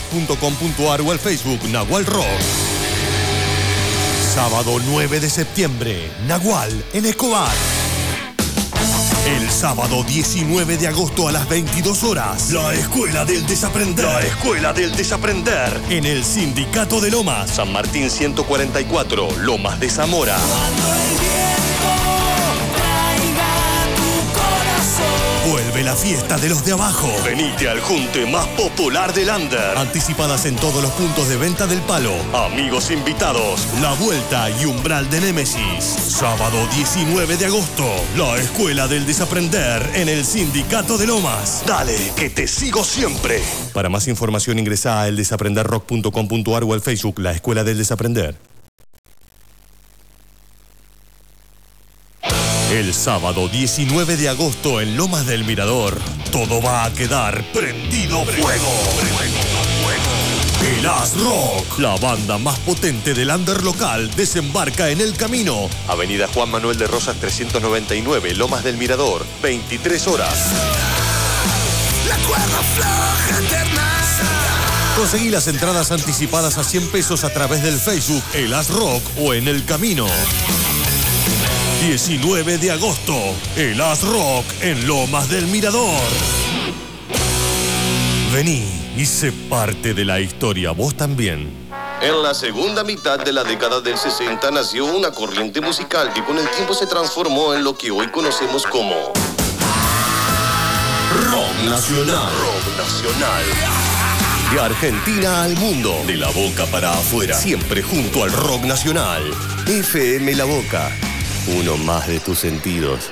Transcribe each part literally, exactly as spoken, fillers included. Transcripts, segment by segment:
punto com punto ar o al Facebook Nahual Rock. Sábado nueve de septiembre, Nahual en Escobar. El sábado diecinueve de agosto a las veintidós horas, la Escuela del Desaprender. La Escuela del Desaprender. En el Sindicato de Lomas. San Martín ciento cuarenta y cuatro, Lomas de Zamora. Cuando el viento traiga tu corazón. Vuelve la fiesta de los de abajo. Venite al junte más popular del Under. Anticipadas en todos los puntos de venta del Palo. Amigos invitados, La Vuelta y Umbral de Némesis. Sábado diecinueve de agosto, la Escuela del Desaprender en el Sindicato de Lomas. Dale, que te sigo siempre. Para más información ingresa a el desaprender rock punto com punto ar o al Facebook La Escuela del Desaprender. El sábado diecinueve de agosto en Lomas del Mirador, todo va a quedar prendido fuego. El As Rock, la banda más potente del under local, desembarca en el camino. Avenida Juan Manuel de Rosas trescientos noventa y nueve, Lomas del Mirador, veintitrés horas. La cuerda floja eterna. Conseguí las entradas anticipadas a cien pesos a través del Facebook El As Rock o en el camino. diecinueve de agosto, el As Rock en Lomas del Mirador. Vení y sé parte de la historia, vos también. En la segunda mitad de la década del sesenta nació una corriente musical que con el tiempo se transformó en lo que hoy conocemos como Rock Nacional. Rock Nacional. De Argentina al mundo, de La Boca para afuera, siempre junto al Rock Nacional. F M La Boca. Uno más de tus sentidos.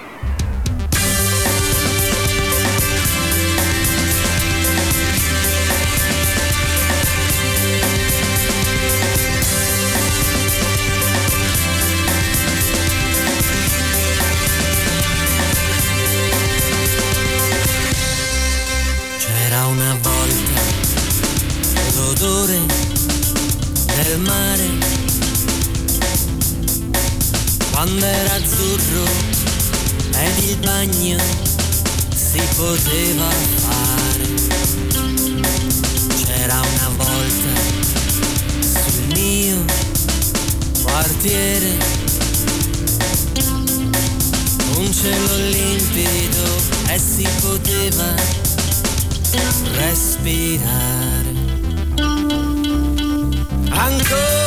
C'era una volta l'odore del mare. Quando era azzurro ed il bagno si poteva fare. C'era una volta sul mio quartiere un cielo limpido e si poteva respirare. Ancora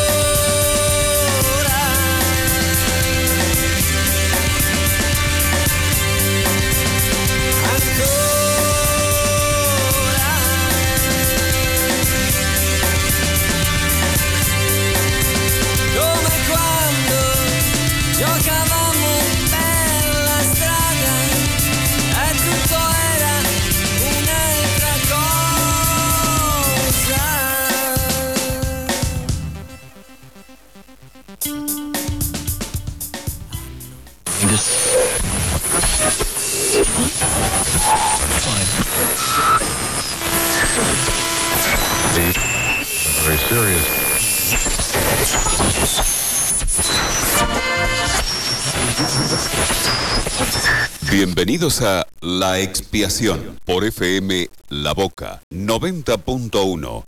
giocavamo per la strada e tutto era un'altra cosa. Very serious. Bienvenidos a La Expiación por F M La Boca noventa punto uno.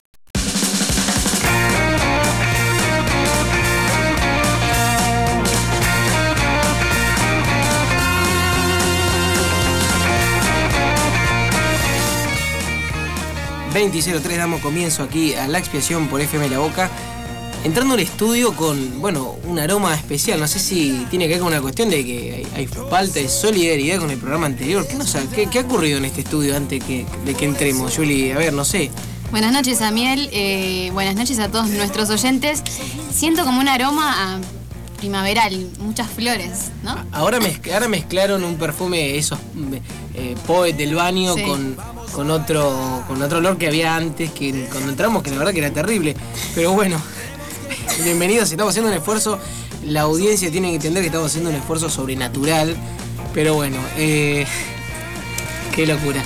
veinte cero tres damos comienzo aquí a La Expiación por F M La Boca. Entrando al estudio con, bueno, un aroma especial. No sé si tiene que ver con una cuestión de que hay, hay falta de solidaridad con el programa anterior. ¿Qué, nos ha, qué, qué ha ocurrido en este estudio antes que, de que entremos, Juli? A ver, no sé. Buenas noches, Amiel. Eh, buenas noches a todos nuestros oyentes. Siento como un aroma a primaveral, muchas flores, ¿no? Ahora, mezc ahora mezclaron un perfume, esos eh, Poet del baño, sí, con, con, otro, con otro olor que había antes, que cuando entramos, que la verdad que era terrible. Pero bueno, bienvenidos, estamos haciendo un esfuerzo. La audiencia tiene que entender que estamos haciendo un esfuerzo sobrenatural. Pero bueno, eh, qué locura.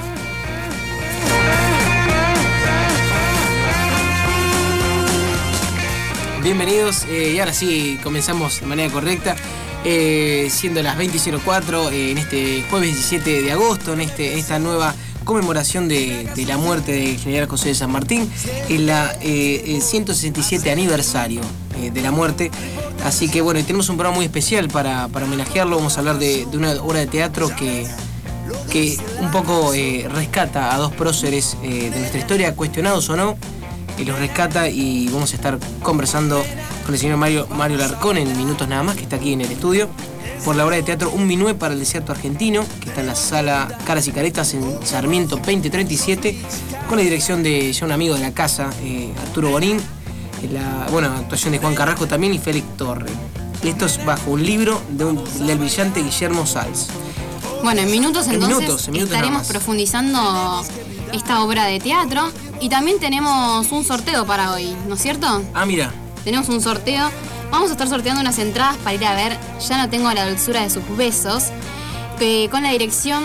Bienvenidos, eh, y ahora sí comenzamos de manera correcta, eh, siendo las veinte cero cuatro eh, en este jueves diecisiete de agosto, en este, esta nueva conmemoración de, de la muerte del general José de San Martín, en la eh, ciento sesenta y siete aniversario eh, de la muerte. Así que bueno, tenemos un programa muy especial para, para homenajearlo. Vamos a hablar de, de una obra de teatro que, que un poco eh, rescata a dos próceres eh, de nuestra historia, cuestionados o no, y los rescata, y vamos a estar conversando con el señor Mario, Mario Larcón en minutos nada más, que está aquí en el estudio, por la obra de teatro Un Minué para el Desierto Argentino, que está en la sala Caras y Caretas en Sarmiento veinte treinta y siete, con la dirección de ya un amigo de la casa, eh, Arturo Bonín, la bueno, actuación de Juan Carrasco también y Félix Torre. Esto es bajo un libro de un, del brillante Guillermo Salz. Bueno, en minutos En entonces minutos, en minutos nada estaremos más. profundizando esta obra de teatro, y también tenemos un sorteo para hoy, ¿no es cierto? Ah, mira. Tenemos un sorteo. Vamos a estar sorteando unas entradas para ir a ver Ya no tengo la dulzura de sus besos, que, con la dirección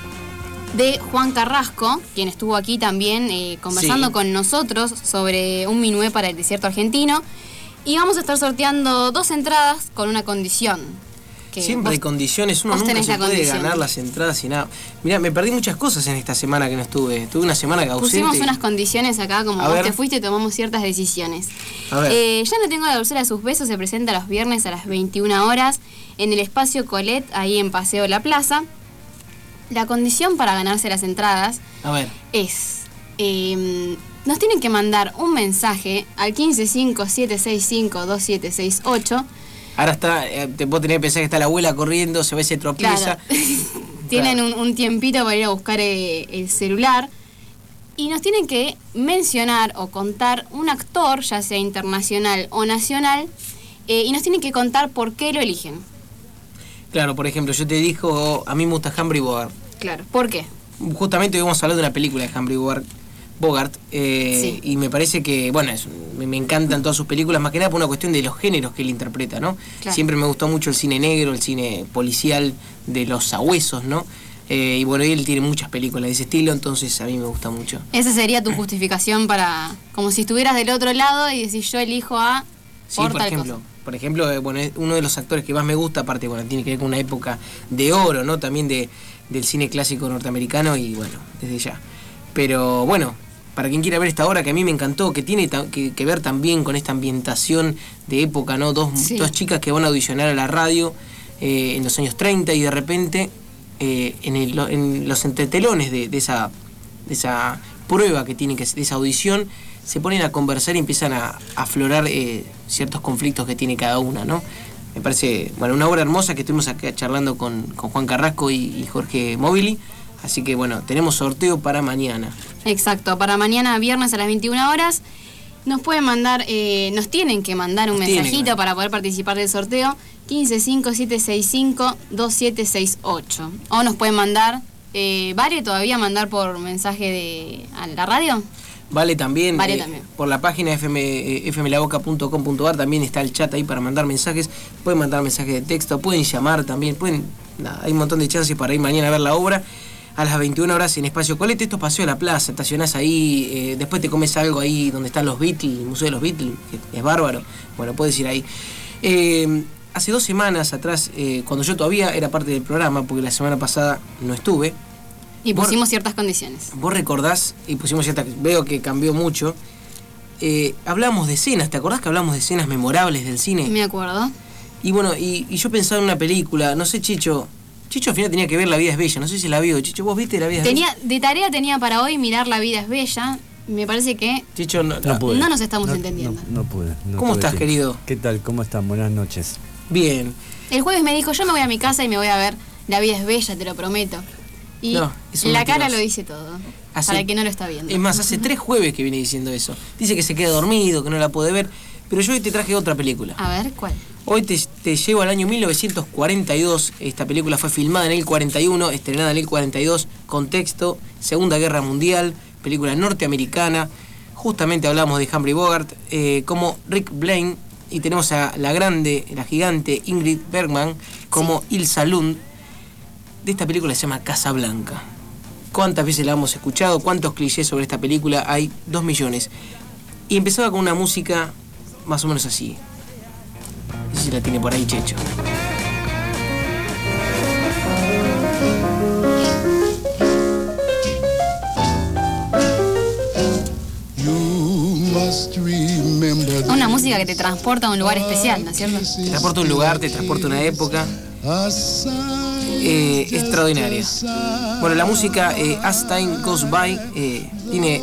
de Juan Carrasco, quien estuvo aquí también eh, conversando Sí. con nosotros sobre Un Minué para el Desierto Argentino. Y vamos a estar sorteando dos entradas con una condición. Que Siempre hay vos- condiciones, uno vos nunca tenés se la puede condición. ganar las entradas y nada. Mirá, me perdí muchas cosas en esta semana que no estuve. Tuve una semana que ausente. Pusimos unas condiciones acá, como A vos ver. te fuiste, tomamos ciertas decisiones. A ver. Eh, Ya no tengo la dulzura de sus besos, se presenta los viernes a las veintiuna horas en el espacio Colette, ahí en Paseo La Plaza. La condición para ganarse las entradas A ver. es, eh, nos tienen que mandar un mensaje al quince cinco siete seis cinco dos siete seis ocho. Ahora está, eh, te puedo tener que pensar que está la abuela corriendo, se ve, se tropieza. Claro. Tienen un, un tiempito para ir a buscar eh, el celular. Y nos tienen que mencionar o contar un actor, ya sea internacional o nacional, eh, y nos tienen que contar por qué lo eligen. Claro, por ejemplo, yo te dijo, a mí me gusta Humphrey Bogart. Claro. ¿Por qué? Justamente hoy vamos a hablar de una película de Humphrey Bogart, Bogart eh, Sí. y me parece que, bueno, es- me, me encantan todas sus películas, más que nada por una cuestión de los géneros que él interpreta, ¿no? Claro. Siempre me gustó mucho el cine negro, el cine policial de los sabuesos, ¿no? Eh, y bueno, él tiene muchas películas de ese estilo, entonces a mí me gusta mucho. Esa sería tu justificación para, como si estuvieras del otro lado y decís yo elijo a Sí, por por tal ejemplo, cosa. por ejemplo, eh, bueno, es uno de los actores que más me gusta, aparte, bueno, tiene que ver con una época de oro, ¿no? También de, del cine clásico norteamericano y bueno, desde ya. Pero bueno, para quien quiera ver esta obra que a mí me encantó, que tiene ta- que, que ver también con esta ambientación de época, ¿no? Dos, Sí. dos chicas que van a audicionar a la radio eh, en los años treinta y de repente eh, en, el- lo- en los entretelones de, de esa, de esa prueba que tienen que de esa audición, se ponen a conversar y empiezan a, a aflorar eh, ciertos conflictos que tiene cada una, ¿no? Me parece, bueno, una obra hermosa que estuvimos acá charlando con, con Juan Carrasco y, y Jorge Móvili. Así que bueno, tenemos sorteo para mañana. Exacto, para mañana viernes a las veintiuna horas. Nos pueden mandar, eh, nos tienen que mandar un Nos tienen que mensajito mandar. para poder participar del sorteo. quince cinco siete seis cinco dos siete seis ocho. O nos pueden mandar, eh, ¿vale todavía mandar por mensaje de a la radio? Vale también, Vale eh, también. por la página f m, eh, f m la boca punto com punto a r también está el chat ahí para mandar mensajes. Pueden mandar mensajes de texto, pueden llamar también, pueden, nada, hay un montón de chances para ir mañana a ver la obra a las veintiuna horas en Espacio Colette. Esto es Paseo de la Plaza, estacionás ahí, eh, después te comes algo ahí donde están los Beatles, el Museo de los Beatles, que es bárbaro. Bueno, puedes ir ahí. Eh, hace dos semanas atrás, eh, cuando yo todavía era parte del programa, porque la semana pasada no estuve, Y Por- pusimos ciertas condiciones. vos recordás, y pusimos cierta, veo que cambió mucho, eh, hablamos de escenas, ¿te acordás que hablamos de escenas memorables del cine? Me acuerdo. Y bueno, y, y yo pensaba en una película, no sé, Chicho, Chicho al final tenía que ver La vida es bella, no sé si la vio, Chicho, ¿vos viste La vida es Tenía, bella? de tarea tenía para hoy mirar La vida es bella. Me parece que Chicho, no, No pude. No nos estamos No- entendiendo. No, no pude. no ¿Cómo tuve estás, tiempo. querido? ¿Qué tal? ¿Cómo están? Buenas noches. bien. el jueves me dijo, yo me voy a mi casa y me voy a ver La vida es bella, te lo prometo. Y No, es un la cara mentiroso. lo dice todo. Hace- para el que no lo está viendo. Es más, hace tres jueves que viene diciendo eso. Dice que se queda dormido, que no la puede ver, pero yo hoy te traje otra película. A ver, ¿cuál? Hoy te, te llevo al año mil novecientos cuarenta y dos. Esta película fue filmada en el cuarenta y uno, estrenada en el cuarenta y dos. Contexto, Segunda Guerra Mundial, película norteamericana. Justamente hablamos de Humphrey Bogart eh, como Rick Blaine. Y tenemos a la grande, la gigante Ingrid Bergman como Ilsa Lund. De esta película se llama Casablanca. ¿Cuántas veces la hemos escuchado? ¿Cuántos clichés sobre esta película? Hay dos millones. Y empezaba con una música más o menos así. No sé si la tiene por ahí, Checho. Una música que te transporta a un lugar especial, ¿no es cierto? Te transporta a un lugar, te transporta a una época. Eh, extraordinaria. Bueno, la música eh, As Time Goes By eh, tiene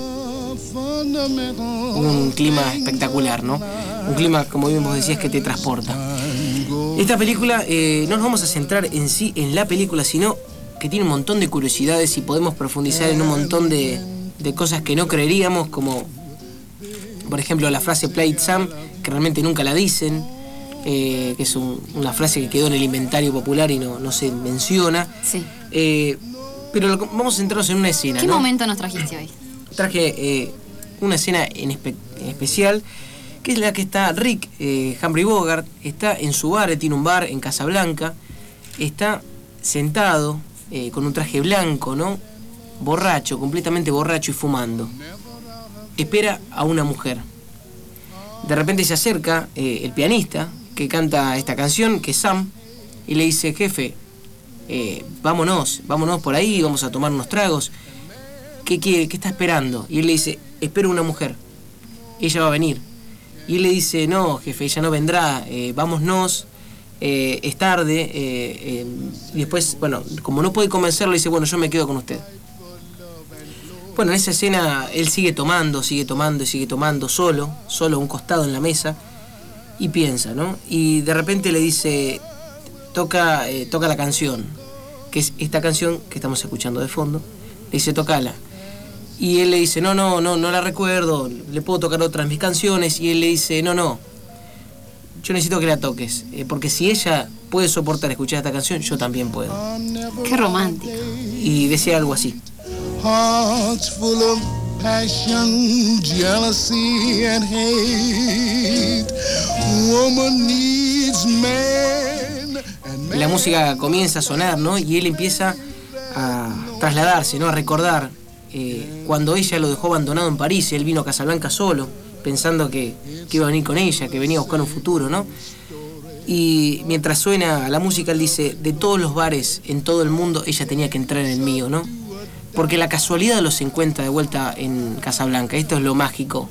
un clima espectacular, ¿no? Un clima, como bien vos decías, que te transporta. Esta película, eh, no nos vamos a centrar en sí en la película, sino que tiene un montón de curiosidades y podemos profundizar en un montón de, de cosas que no creeríamos, como por ejemplo la frase Play It Sam, que realmente nunca la dicen, eh, que es un, una frase que quedó en el inventario popular y no, no se menciona. Sí. Eh, pero lo, vamos a centrarnos en una escena. ¿Qué ¿no? momento nos trajiste hoy? Traje eh, una escena en, espe en especial, que es la que está Rick, eh, Humphrey Bogart, está en su bar, él tiene un bar en Casablanca, está sentado eh, con un traje blanco, ¿no? Borracho, completamente borracho y fumando. Espera a una mujer. De repente se acerca eh, el pianista que canta esta canción, que es Sam, y le dice: jefe, eh, vámonos, vámonos por ahí, vamos a tomar unos tragos. ¿Qué quiere? ¿Qué está esperando? Y él le dice: espero una mujer, ella va a venir. Y él le dice: no, jefe, ella no vendrá, eh, vámonos, eh, es tarde. Eh, eh, y después, bueno, como no puede convencerlo, le dice: bueno, yo me quedo con usted. Bueno, en esa escena él sigue tomando, sigue tomando y sigue tomando, solo, solo a un costado en la mesa, y piensa, ¿no? Y de repente le dice, toca, eh, toca la canción, que es esta canción que estamos escuchando de fondo. Le dice: tocala. Y él le dice: no, no, no, no la recuerdo, le puedo tocar otras de mis canciones. Y él le dice: no, no, yo necesito que la toques, eh, porque si ella puede soportar escuchar esta canción, yo también puedo. Qué romántico. Y decía algo así. Hearts full of passion, jealousy and hate. Woman needs man and man. La música comienza a sonar, ¿no? Y él empieza a trasladarse, ¿no? A recordar eh, cuando ella lo dejó abandonado en París. Él vino a Casablanca solo, pensando que, que iba a venir con ella, que venía a buscar un futuro, ¿no? Y mientras suena la música, él dice: de todos los bares en todo el mundo, ella tenía que entrar en el mío, ¿no? Porque la casualidad los encuentra de vuelta en Casablanca. Esto es lo mágico.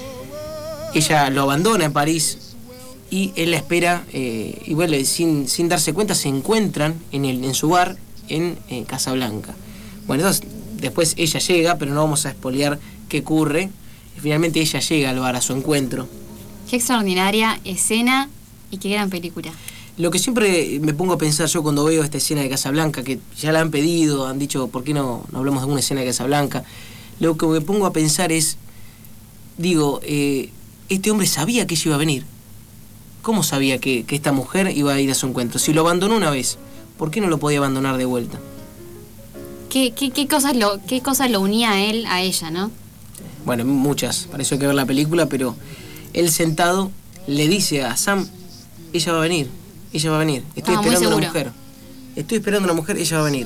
Ella lo abandona en París y él la espera, eh, y bueno, sin, sin darse cuenta se encuentran en, el, en su bar en eh, Casablanca. Bueno, entonces después ella llega, pero no vamos a espolear qué ocurre. Y finalmente ella llega al bar a su encuentro. Qué extraordinaria escena y qué gran película. Lo que siempre me pongo a pensar yo cuando veo esta escena de Casablanca, que ya la han pedido, han dicho, ¿por qué no, no hablamos de una escena de Casablanca? Lo que me pongo a pensar es, digo, eh, este hombre sabía que ella iba a venir. ¿Cómo sabía que, que esta mujer iba a ir a su encuentro? Si lo abandonó una vez, ¿por qué no lo podía abandonar de vuelta? ¿Qué, qué, qué, cosas lo, qué cosas lo unía a él a ella, no? Bueno, muchas, para eso hay que ver la película, pero él sentado le dice a Sam: ella va a venir. Ella va a venir. Estoy ah, esperando una mujer. Estoy esperando una mujer, ella va a venir.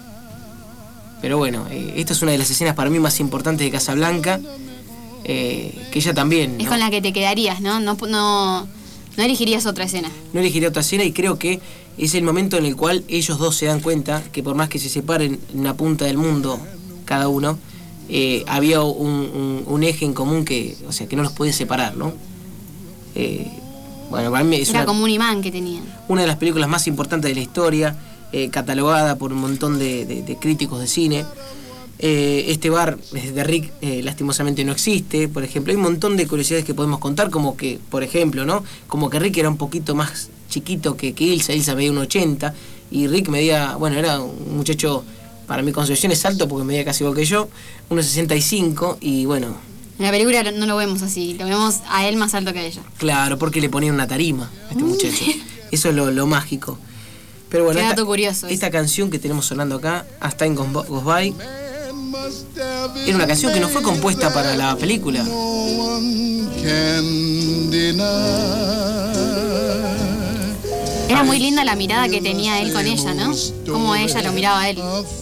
Pero bueno, eh, esta es una de las escenas para mí más importantes de Casablanca. Eh, que ella también. Es ¿no? con la que te quedarías, ¿no? No, no, no elegirías otra escena. No elegiría otra escena, y creo que es el momento en el cual ellos dos se dan cuenta que por más que se separen en una punta del mundo cada uno, eh, había un, un, un eje en común que, o sea, que no los puede separar, ¿no? Eh, Bueno, para mí es Era una, como un imán que tenían. una de las películas más importantes de la historia, eh, catalogada por un montón de, de, de críticos de cine. Eh, este bar de Rick eh, lastimosamente no existe, por ejemplo. Hay un montón de curiosidades que podemos contar, como que, por ejemplo, ¿no? Como que Rick era un poquito más chiquito que, que Ilsa. Ilsa medía un ochenta y Rick medía, bueno, era un muchacho, para mi concepción es alto porque medía casi igual que yo, uno sesenta y cinco, y bueno... En la película no lo vemos así, lo vemos a él más alto que a ella. Claro, porque le ponían una tarima a este muchacho. Eso es lo, lo mágico. Pero bueno, Qué dato esta, curioso esta canción que tenemos sonando acá, As Time Goes By, era una canción que no fue compuesta para la película. Era muy linda la mirada que tenía él con ella, ¿no? Como ella lo miraba a él.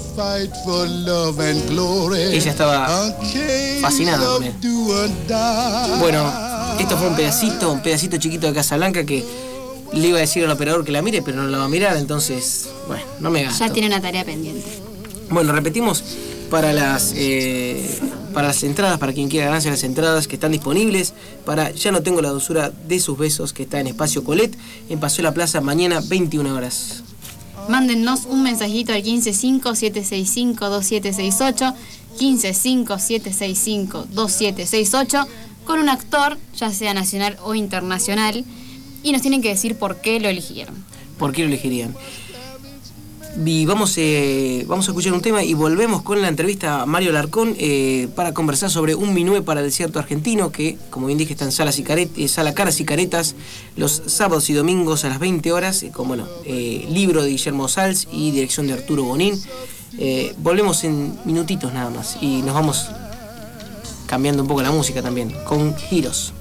Ella estaba fascinada con él. Bueno, esto fue un pedacito, un pedacito chiquito de Casablanca que le iba a decir al operador que la mire, pero no la va a mirar, entonces, bueno, no me gasto. Ya tiene una tarea pendiente. Bueno, repetimos para las eh, para las entradas, para quien quiera ganarse las entradas que están disponibles para Ya no tengo la dulzura de sus besos, que está en Espacio Colet, en Paseo de la Plaza, mañana veintiuna horas. Mándennos un mensajito al quince cinco siete seis cinco dos siete seis ocho, quince cinco siete seis cinco dos siete seis ocho, con un actor, ya sea nacional o internacional, y nos tienen que decir por qué lo eligieron. ¿Por qué lo elegirían? Y vamos, eh, vamos a escuchar un tema y volvemos con la entrevista a Mario Larcón eh, para conversar sobre un minué para el desierto argentino que, como bien dije, está en Sala, Cicaret, eh, Sala Caras y Caretas los sábados y domingos a las veinte horas, eh, con bueno, eh, libro de Guillermo Sals y dirección de Arturo Bonín. Eh, volvemos en minutitos nada más y nos vamos cambiando un poco la música también, con giros.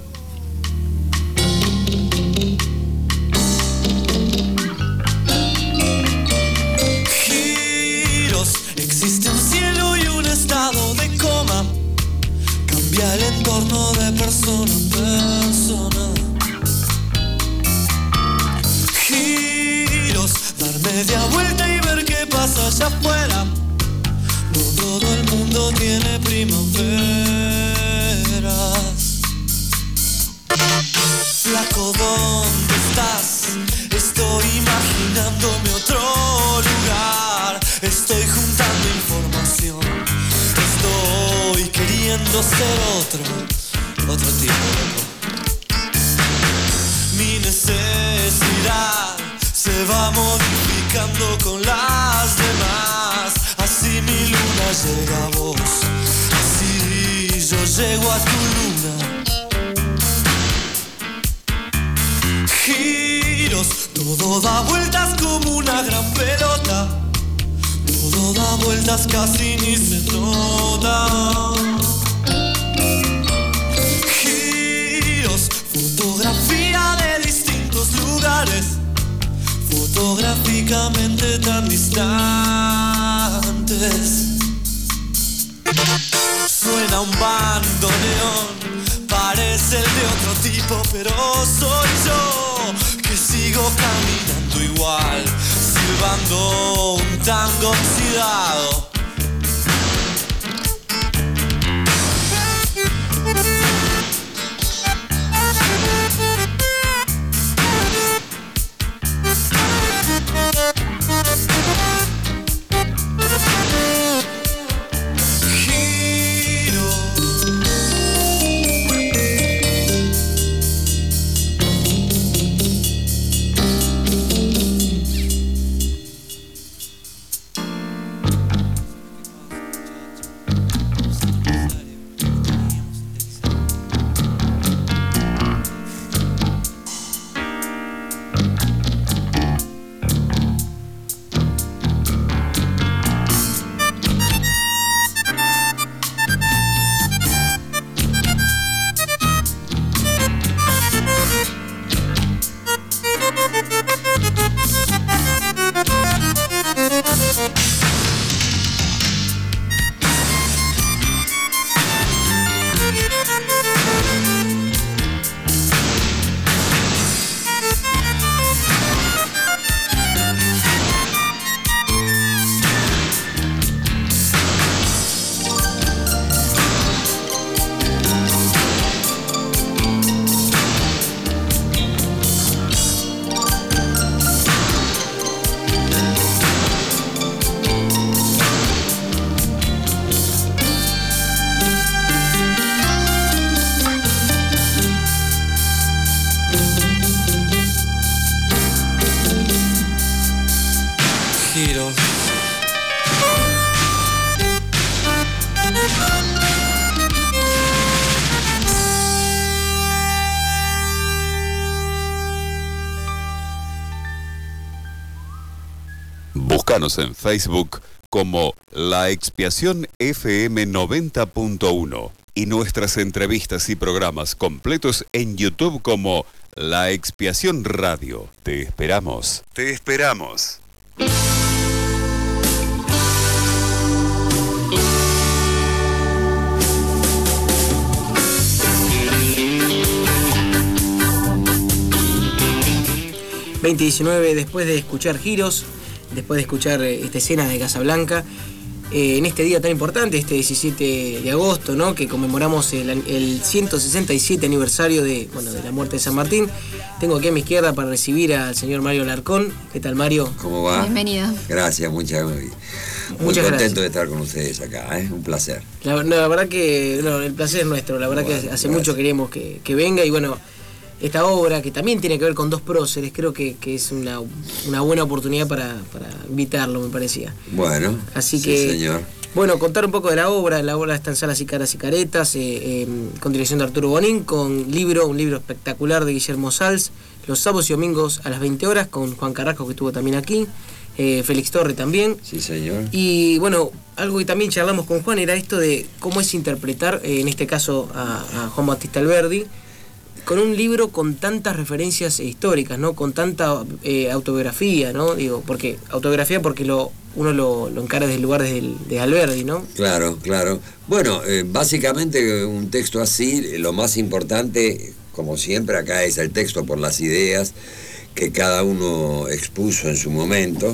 Existe un cielo y un estado de coma. Cambia el entorno de persona a persona. Giros, dar media vuelta y ver qué pasa allá afuera. No todo el mundo tiene primaveras. Flaco, ¿dónde estás? Estoy imaginándome otro lugar. Estoy juntando información. Estoy queriendo ser otro, otro tipo de loco. Mi necesidad se va modificando con las demás. Así mi luna llega a vos. Así yo llego a tu luna. Giros, todo da vueltas como una gran pelota. Todo da vueltas, casi ni se nota. Giros, fotografía de distintos lugares, fotográficamente tan distantes. Suena un bandoneón, parece el de otro tipo, pero soy yo que sigo caminando igual, silbando un tango oxidado. Búscanos en Facebook como La Expiación F M noventa punto uno y nuestras entrevistas y programas completos en YouTube como La Expiación Radio. Te esperamos. Te esperamos. veinte diecinueve, después de escuchar Giros, después de escuchar esta escena de Casablanca, eh, en este día tan importante, este diecisiete de agosto, ¿no? Que conmemoramos el, el ciento sesenta y siete aniversario de, bueno, de la muerte de San Martín. Tengo aquí a mi izquierda para recibir al señor Mario Alarcón. ¿Qué tal, Mario? ¿Cómo va? Bienvenido. Gracias, muchas, muy, muy Muchas contento gracias. de estar con ustedes acá, ¿eh? Un placer. La, la verdad que no, el placer es nuestro, la verdad Bueno, que hace gracias. mucho queríamos que, que venga y bueno, esta obra que también tiene que ver con dos próceres, creo que, que es una, una buena oportunidad para, para invitarlo, me parecía. Bueno, Así sí, que, señor. bueno, contar un poco de la obra. La obra está en Salas y Caras y Caretas, eh, eh, con dirección de Arturo Bonín, con libro, un libro espectacular de Guillermo Sals, los sábados y domingos a las veinte horas, con Juan Carrasco, que estuvo también aquí, eh, Félix Torre también. Sí, señor. Y bueno, algo que también charlamos con Juan era esto de cómo es interpretar, eh, en este caso, a, a Juan Bautista Alberdi, con un libro con tantas referencias históricas, ¿no? Con tanta eh, autobiografía, ¿no? Digo, porque autobiografía porque lo uno lo, lo encara desde el lugar de, de Alberdi, ¿no? Claro, claro. Bueno, eh, básicamente un texto así, lo más importante, como siempre acá, es el texto por las ideas que cada uno expuso en su momento.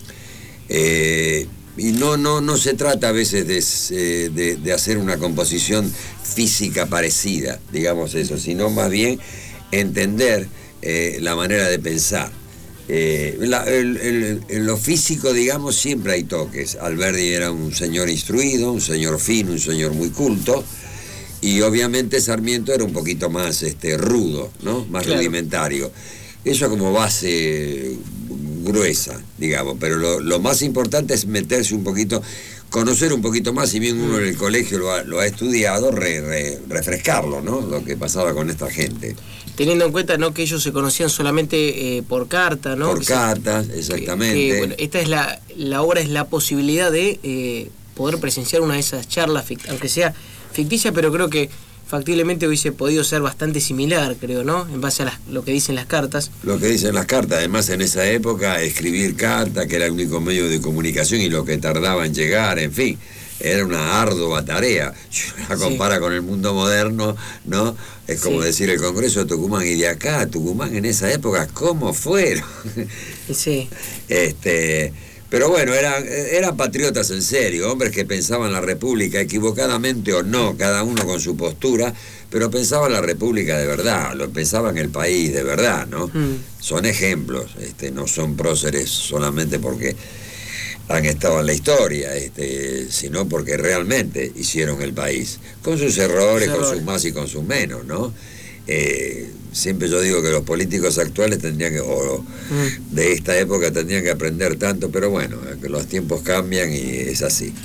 Eh, y no, no, no se trata a veces de, de, de hacer una composición física parecida, digamos eso, sino más bien entender eh, la manera de pensar. Eh, la, el, el, en lo físico, digamos, siempre hay toques. Alberdi era un señor instruido, un señor fino, un señor muy culto, y obviamente Sarmiento era un poquito más este, rudo, ¿no? Más Claro. rudimentario. Eso como base gruesa, digamos, pero lo, lo más importante es meterse un poquito, conocer un poquito más, si bien uno en el colegio lo ha, lo ha estudiado, re, re, refrescarlo, ¿no? Lo que pasaba con esta gente. Teniendo en cuenta, ¿no?, que ellos se conocían solamente eh, por carta, ¿no? Por Que se- cartas, que- exactamente. que, bueno, esta es la, la obra es la posibilidad de eh, poder presenciar una de esas charlas, fict- aunque sea ficticia, pero creo que factiblemente hubiese podido ser bastante similar, creo, ¿no? En base a las- lo que dicen las cartas. Lo que dicen las cartas, además en esa época escribir cartas, que era el único medio de comunicación y lo que tardaba en llegar, en fin, era una ardua tarea. Si uno la compara Sí. con el mundo moderno, ¿no? Es como Sí. decir el Congreso de Tucumán, y de acá a Tucumán en esa época, ¿cómo fueron? Sí. Este, pero bueno, eran, eran patriotas en serio, hombres que pensaban la República, equivocadamente o no, cada uno con su postura, pero pensaban la República de verdad, lo pensaban el país de verdad, ¿no? Mm. Son ejemplos, este, no son próceres solamente porque han estado en la historia, este, sino porque realmente hicieron el país, con sus errores, Sus con errores. sus más y con sus menos, ¿no? Eh, siempre yo digo que los políticos actuales tendrían que, o Mm. de esta época tendrían que aprender tanto, pero bueno, que los tiempos cambian y es así.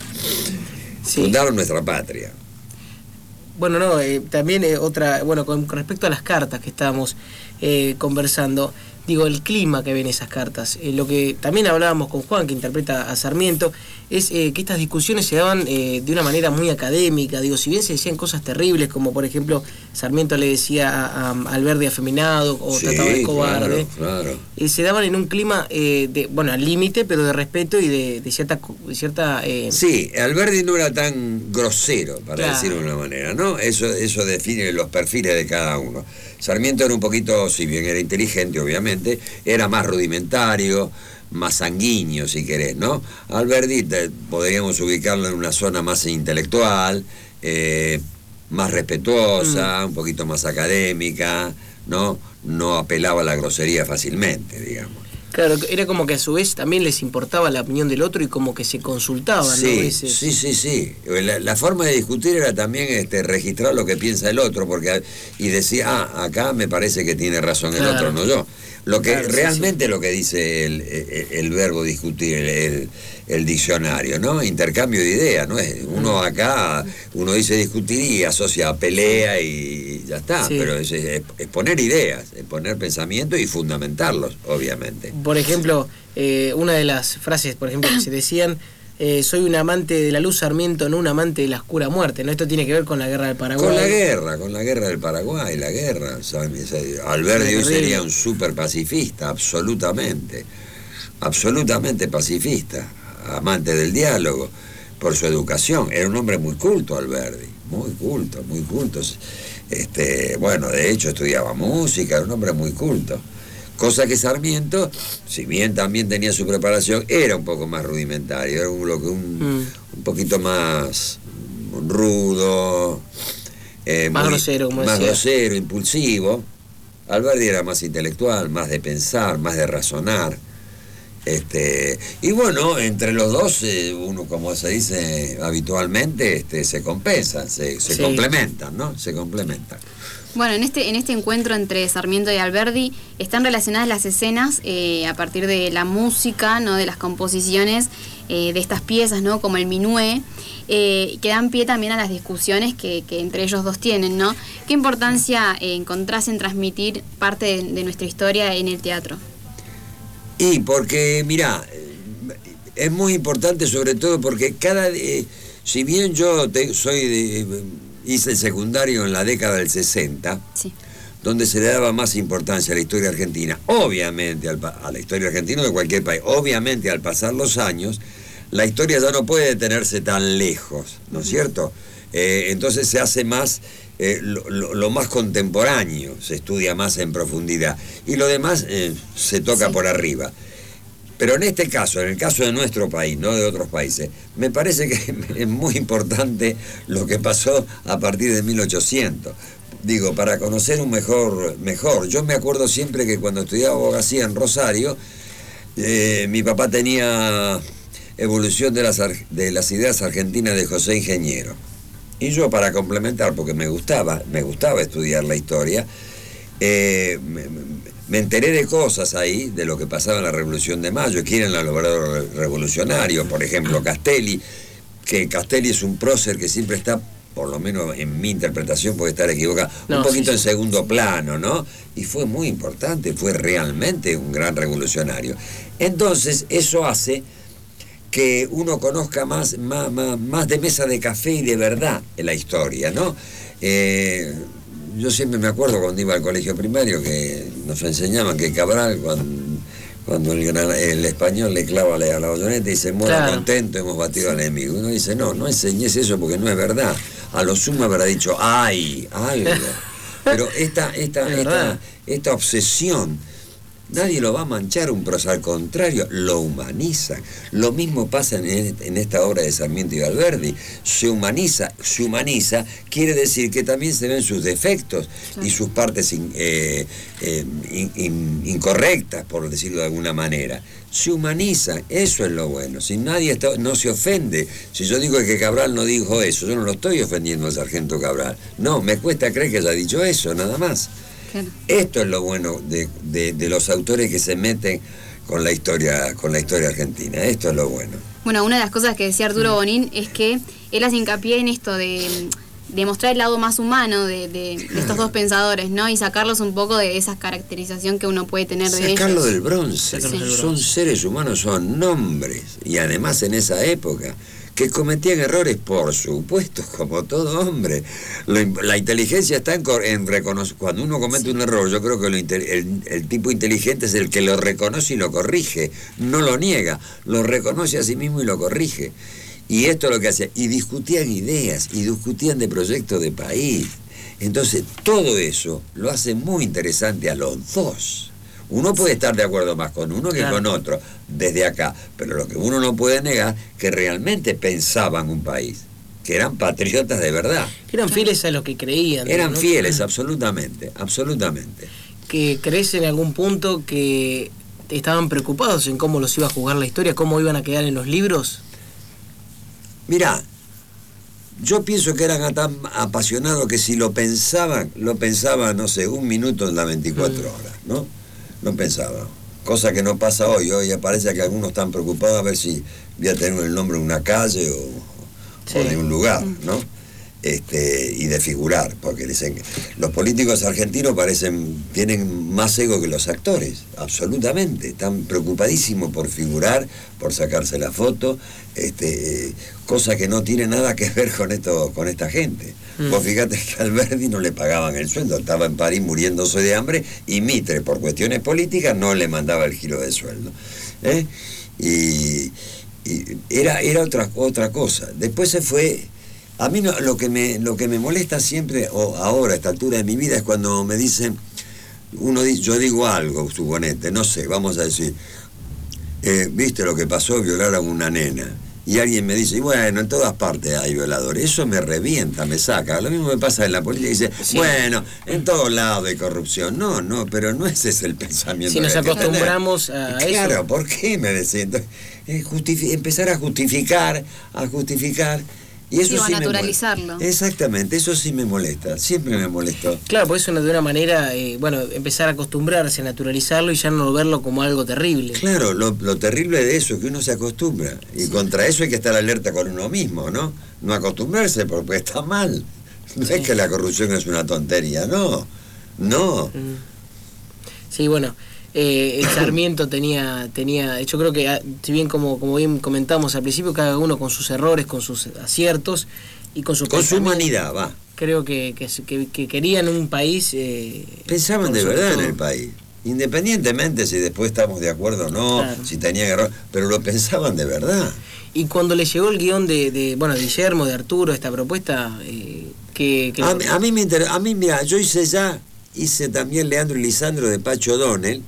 Sí. Fundaron nuestra patria. Bueno, no, eh, también eh, otra, bueno, con respecto a las cartas que estábamos eh, conversando, digo, el clima que ven esas cartas, eh, lo que también hablábamos con Juan, que interpreta a Sarmiento, es eh, que estas discusiones se daban eh, de una manera muy académica, digo, si bien se decían cosas terribles, como por ejemplo, Sarmiento le decía a, a Alberdi afeminado, o Sí, trataba de cobarde, claro, claro. eh, se daban en un clima, eh, de, bueno, al límite, pero de respeto y de, de cierta... de cierta eh, Sí, Alberdi no era tan grosero, para Claro. decirlo de una manera, ¿no? Eso, eso define los perfiles de cada uno. Sarmiento era un poquito, si bien era inteligente, obviamente, era más rudimentario, más sanguíneo, si querés, ¿no? Alberdi te- podríamos ubicarlo en una zona más intelectual, eh, más respetuosa, un poquito más académica, ¿no? No apelaba a la grosería fácilmente, digamos. Claro, era como que a su vez también les importaba la opinión del otro y como que se consultaban, ¿no? Sí, Ese- sí, sí, sí. La, la forma de discutir era también este, registrar lo que piensa el otro, porque y decir, ah, acá me parece que tiene razón el Claro. otro, no yo. Lo que Claro, sí, realmente lo que dice el, el, el verbo discutir, el, el, el diccionario, ¿no? Intercambio de ideas, ¿no? Es- Uno acá, uno dice discutir y asocia a pelea y ya está, Sí. pero es, es- es poner ideas, es poner pensamientos y fundamentarlos, obviamente. Por ejemplo, eh, una de las frases, por ejemplo, que se decían, eh, soy un amante de la luz, Sarmiento, no un amante de la oscura muerte, ¿no? Esto tiene que ver con la guerra del Paraguay. Con la guerra, con la guerra del Paraguay, la guerra. ¿sabes? Alberdi hoy Terrible. sería un súper pacifista, absolutamente. Absolutamente pacifista, amante del diálogo, por su educación. Era un hombre muy culto, Alberdi, muy culto, muy culto. Este, bueno, de hecho estudiaba música, era un hombre muy culto. Cosa que Sarmiento, si bien también tenía su preparación, era un poco más rudimentario, era un, un, mm. un poquito más rudo, eh, más muy, grosero, como más decía. grosero, impulsivo. Alberdi era más intelectual, más de pensar, más de razonar. Este, y bueno, entre los dos, eh, uno, como se dice habitualmente, este, se compensan, se, se sí. complementan, ¿no? Se complementan. Bueno, en este, en este encuentro entre Sarmiento y Alberdi están relacionadas las escenas eh, a partir de la música, ¿no? De las composiciones eh, de estas piezas, ¿no? Como el minué, eh, que dan pie también a las discusiones que, que entre ellos dos tienen, ¿no? ¿Qué importancia eh, encontrás en transmitir parte de, de nuestra historia en el teatro? Y porque, mirá, es muy importante sobre todo porque cada... Eh, si bien yo te, soy de... hice el secundario en la década del sesenta, sí. donde se le daba más importancia a la historia argentina. Obviamente, al, a la historia argentina de cualquier país, obviamente al pasar los años, la historia ya no puede detenerse tan lejos, ¿no es uh-huh. cierto? Eh, entonces se hace más, eh, lo, lo, lo más contemporáneo, se estudia más en profundidad, y lo demás eh, se toca sí. por arriba. Pero en este caso, en el caso de nuestro país, no de otros países, me parece que es muy importante lo que pasó a partir de mil ochocientos. Digo, para conocer un mejor, mejor. Yo me acuerdo siempre que cuando estudiaba abogacía en Rosario, eh, mi papá tenía Evolución de las, de las ideas argentinas de José Ingeniero. Y yo, para complementar, porque me gustaba, me gustaba estudiar la historia, eh, me, me enteré de cosas ahí, de lo que pasaba en la Revolución de Mayo, quién eran los verdaderos revolucionarios, por ejemplo, Castelli, que Castelli es un prócer que siempre está, por lo menos en mi interpretación, puede estar equivocado, no, un poquito sí, en segundo sí. plano, ¿no? Y fue muy importante, fue realmente un gran revolucionario. Entonces, eso hace que uno conozca más, más, más, más de mesa de café y de verdad en la historia, ¿no? Eh, yo siempre me acuerdo cuando iba al colegio primario que nos enseñaban que Cabral, cuando, cuando el, el español le clava a la bayoneta y dice, muera claro. contento, hemos batido al enemigo. Uno dice, no, no enseñes eso porque no es verdad. A lo sumo habrá dicho, ay, algo. Pero esta, esta, esta, esta obsesión, nadie lo va a manchar un prócer, al contrario, lo humaniza. Lo mismo pasa en, en esta obra de Sarmiento y Alberdi. Se humaniza, se humaniza, quiere decir que también se ven sus defectos sí. y sus partes in, eh, eh, in, in, incorrectas, por decirlo de alguna manera. Se humaniza, eso es lo bueno. Si nadie está, no se ofende. Si yo digo que Cabral no dijo eso, yo no lo estoy ofendiendo al sargento Cabral. No, me cuesta creer que haya dicho eso, nada más. Claro. Esto es lo bueno de, de, de los autores que se meten con la historia, con la historia argentina. Esto es lo bueno. Bueno, una de las cosas que decía Arturo Bonín es que él hace hincapié en esto de, de mostrar el lado más humano de, de, de estos dos pensadores, ¿no? Y sacarlos un poco de esa caracterización que uno puede tener de ellos. Sacarlo del bronce. Sí. Son seres humanos, son nombres. Y además en esa época, que cometían errores, por supuesto, como todo hombre. Lo, la inteligencia está en, en reconocer. Cuando uno comete sí. un error, yo creo que lo, el, el tipo inteligente es el que lo reconoce y lo corrige. No lo niega, lo reconoce a sí mismo y lo corrige. Y esto es lo que hacía. Y discutían ideas, y discutían de proyectos de país. Entonces, todo eso lo hace muy interesante a los dos. Uno puede estar de acuerdo más con uno que claro. con otro, desde acá, pero lo que uno no puede negar que realmente pensaban un país, que eran patriotas de verdad. Eran fieles a lo que creían. Eran ¿no? fieles, absolutamente, absolutamente. ¿Que crees en algún punto que estaban preocupados en cómo los iba a jugar la historia, cómo iban a quedar en los libros? Mirá, yo pienso que eran tan apasionados que si lo pensaban, lo pensaban, no sé, un minuto en las veinticuatro mm. horas, ¿no? No pensaba, cosa que no pasa hoy. Hoy parece que algunos están preocupados a ver si voy a tener el nombre de una calle o, sí. o de un lugar, ¿no? Este, y de figurar, porque dicen que los políticos argentinos parecen, tienen más ego que los actores, absolutamente, están preocupadísimos por figurar, por sacarse la foto, este, cosa que no tiene nada que ver con esto, con esta gente. Mm. Vos fíjate que a Alberdi no le pagaban el sueldo, estaba en París muriéndose de hambre, y Mitre, por cuestiones políticas, no le mandaba el giro de sueldo. ¿eh? Y, y era, era otra, otra cosa. Después se fue. A mí no, lo que me lo que me molesta siempre, o ahora a esta altura de mi vida, es cuando me dicen uno dice, yo digo algo, suponete, no sé, vamos a decir, eh, ¿viste lo que pasó? Violaron a una nena. Y alguien me dice, bueno, en todas partes hay violadores. Eso me revienta, me saca. Lo mismo me pasa en la política. Dice, sí, bueno, en todos lados hay corrupción. No, no, pero no ese es el pensamiento. Si nos acostumbramos a eso. Claro, ¿por qué me decís? Empezar a justificar, a justificar. Y eso sí, sí a naturalizarlo. Me Exactamente, eso sí me molesta, siempre me molestó. Claro, pues eso de una manera, eh, bueno, empezar a acostumbrarse, a naturalizarlo y ya no verlo como algo terrible. Claro, lo, lo terrible de eso es que uno se acostumbra. Y sí, contra eso hay que estar alerta con uno mismo, ¿no? No acostumbrarse porque está mal. No sí. es que la corrupción es una tontería, no, no. Sí, bueno. Eh, el Sarmiento tenía, tenía, yo creo que si bien como, como bien comentamos al principio, cada uno con sus errores, con sus aciertos y con su con su humanidad, va. Creo que, que, que, que querían un país. Eh, Pensaban de verdad todo en el país, independientemente si después estamos de acuerdo o no, claro. si tenían error, pero lo pensaban de verdad. Y cuando le llegó el guión de, de bueno, de Guillermo, de Arturo, esta propuesta, eh, que, que a, mí, a mí me interesa, a mí mira, yo hice ya hice también Leandro y Lisandro de Pacho O'Donnell,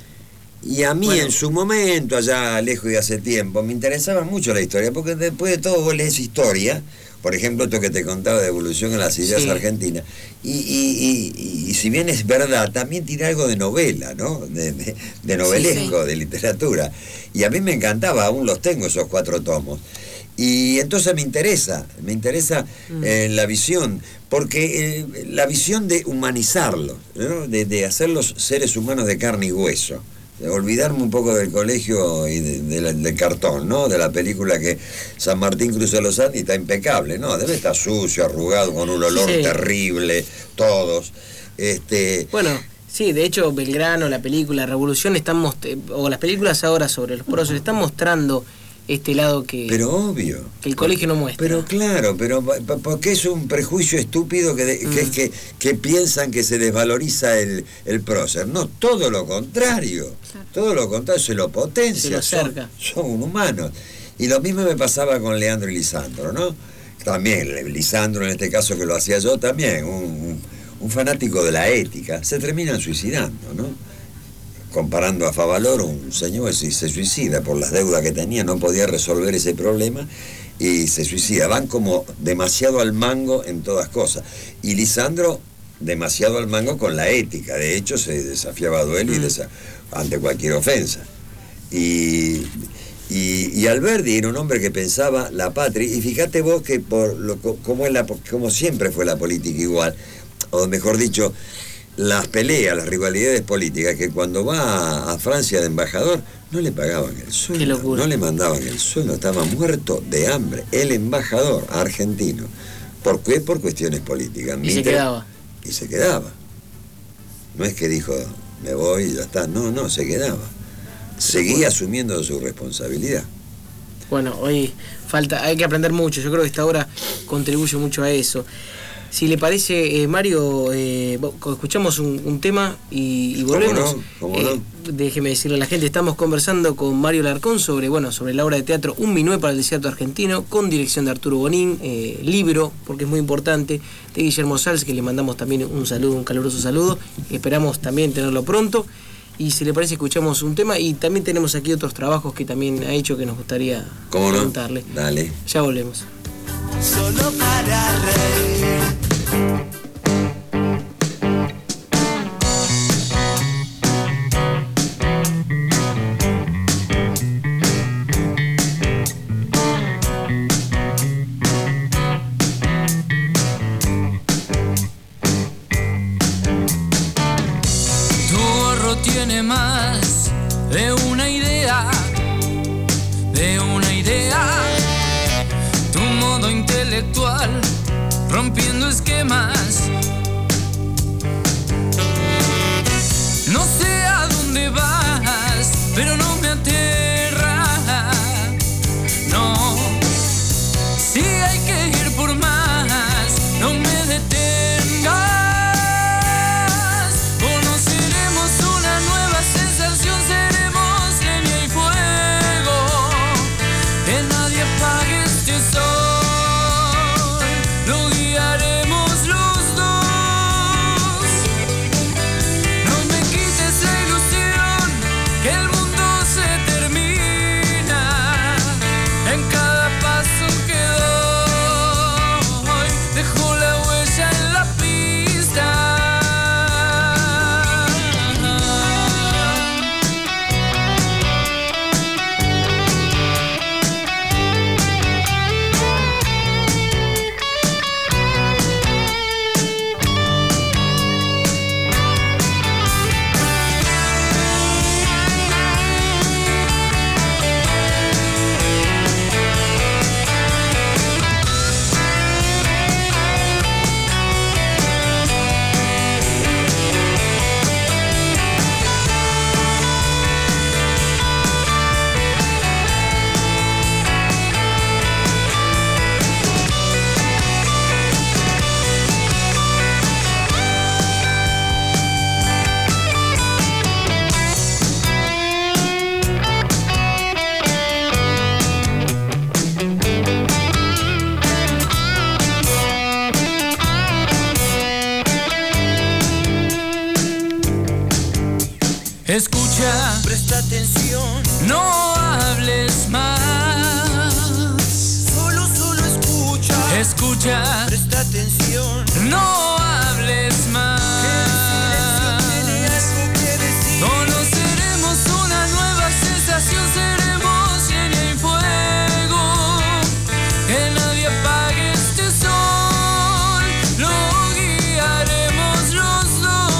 y a mí bueno. en su momento, allá lejos y hace tiempo, me interesaba mucho la historia, porque después de todo vos lees historia, por ejemplo, esto que te contaba de Evolución en las Ideas sí. Argentinas, y, y, y, y si bien es verdad, también tiene algo de novela, ¿no? De, de, de novelesco, sí, sí. de literatura, y a mí me encantaba, aún los tengo esos cuatro tomos. Y entonces me interesa, me interesa mm. eh, la visión, porque eh, la visión de humanizarlos, ¿no? de, de hacerlos seres humanos de carne y hueso, de olvidarme un poco del colegio y de, de la, del cartón, ¿no? De la película que San Martín cruza los Andes y está impecable, ¿no? Debe estar sucio, arrugado, con un olor sí. terrible, todos. Este, bueno, sí, de hecho Belgrano, la película Revolución, están most- o las películas ahora sobre los próceres están mostrando este lado que, pero obvio, que el colegio no muestra. Pero claro, pero porque es un prejuicio estúpido que, de, mm. que es que, que piensan que se desvaloriza el, el prócer. No, todo lo contrario. Claro. Todo lo contrario, se lo potencia. Se lo acerca. Son, son humanos. Y lo mismo me pasaba con Leandro y Lisandro, ¿no? También, Lisandro en este caso que lo hacía yo también, un, un, un fanático de la ética, se terminan suicidando, ¿no? Comparando a Favaloro, un señor si se suicida por las deudas que tenía, no podía resolver ese problema y se suicida. Van como demasiado al mango en todas cosas. Y Lisandro, demasiado al mango con la ética. De hecho, se desafiaba a duelo y desa- ante cualquier ofensa. Y, y, y Alberdi era un hombre que pensaba la patria. Y fíjate vos que por lo, como, es la, como siempre fue la política igual, o mejor dicho, las peleas, las rivalidades políticas, que cuando va a, a Francia de embajador, no le pagaban el sueldo, no le mandaban el sueldo, estaba muerto de hambre, el embajador argentino. ¿Por qué? Por cuestiones políticas. Y Mitre, se quedaba. Y se quedaba. No es que dijo, me voy y ya está, no, no, se quedaba. Seguía asumiendo su responsabilidad. Bueno, hoy falta, hay que aprender mucho, yo creo que esta obra contribuye mucho a eso. Si le parece, eh, Mario, eh, escuchamos un, un tema y, y volvemos. ¿Cómo no? ¿Cómo eh, no? Déjeme decirle a la gente, estamos conversando con Mario Larcón sobre, bueno, sobre la obra de teatro Un Minué para el Desierto Argentino, con dirección de Arturo Bonín, eh, libro, porque es muy importante, de Guillermo Sals, que le mandamos también un saludo, un caluroso saludo, esperamos también tenerlo pronto. Y si le parece, escuchamos un tema y también tenemos aquí otros trabajos que también ha hecho que nos gustaría ¿Cómo no? preguntarle. Dale. Ya volvemos. Solo para reír. Tu gorro tiene más de una idea, de una idea. Tu modo intelectual, rompiendo esquemas. No sé a dónde vas, pero no me aterra. No, si hay que ir por más, no me detengas. Conoceremos una nueva sensación, seremos leña y fuego. Que nadie apague este sol. Lo guiaremos los dos. Escucha, presta atención, no hables más. Solo, solo escucha. Escucha, presta atención, no hables más. Que el silencio tiene algo que decir. Conoceremos una nueva sensación, seremos leña y fuego. Que nadie apague este sol, lo guiaremos los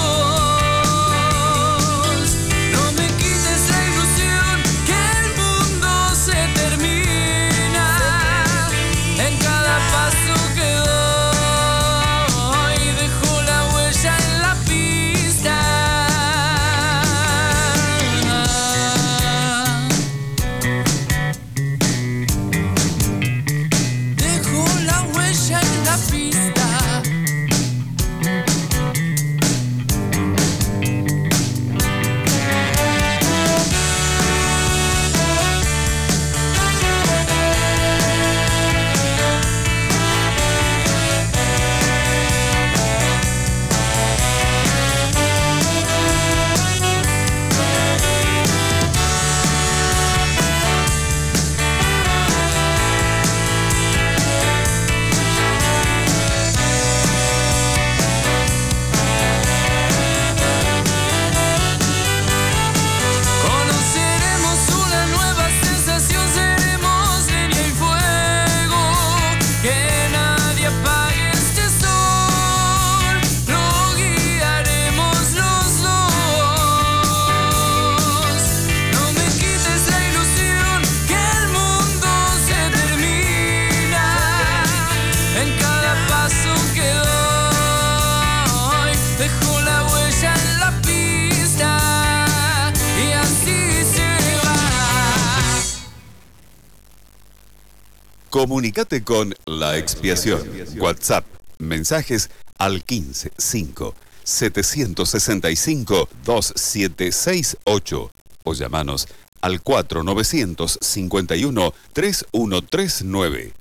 dos. No me quites la ilusión, que el mundo se termina en cada paso que doy. Dejo la huella en la pista. Dejo la huella en la pista. Conoceremos una nueva sensación, seremos leña y fuego. Que nadie apague este sol, lo guiaremos los dos. No me quites la ilusión, que el mundo se termina en cada paso que doy. Dejo la huella en la pista y así se va. Comunicate con La Expiación. WhatsApp, mensajes al quince cinco setecientos sesenta y cinco veintisiete sesenta y ocho o llamanos al cuatro novecientos cincuenta y uno treinta y uno treinta y nueve.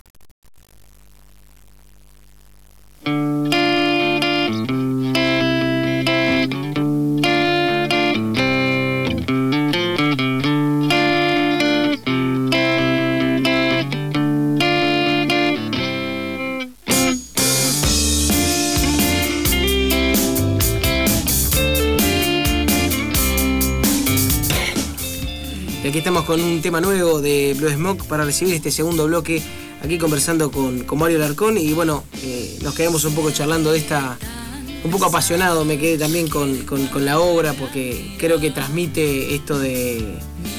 Y aquí estamos con un tema nuevo de Blue Smoke para recibir este segundo bloque, aquí conversando con, con Mario Alarcón. Y bueno, eh, nos quedamos un poco charlando de esta, un poco apasionado me quedé también con, con, con la obra, porque creo que transmite esto de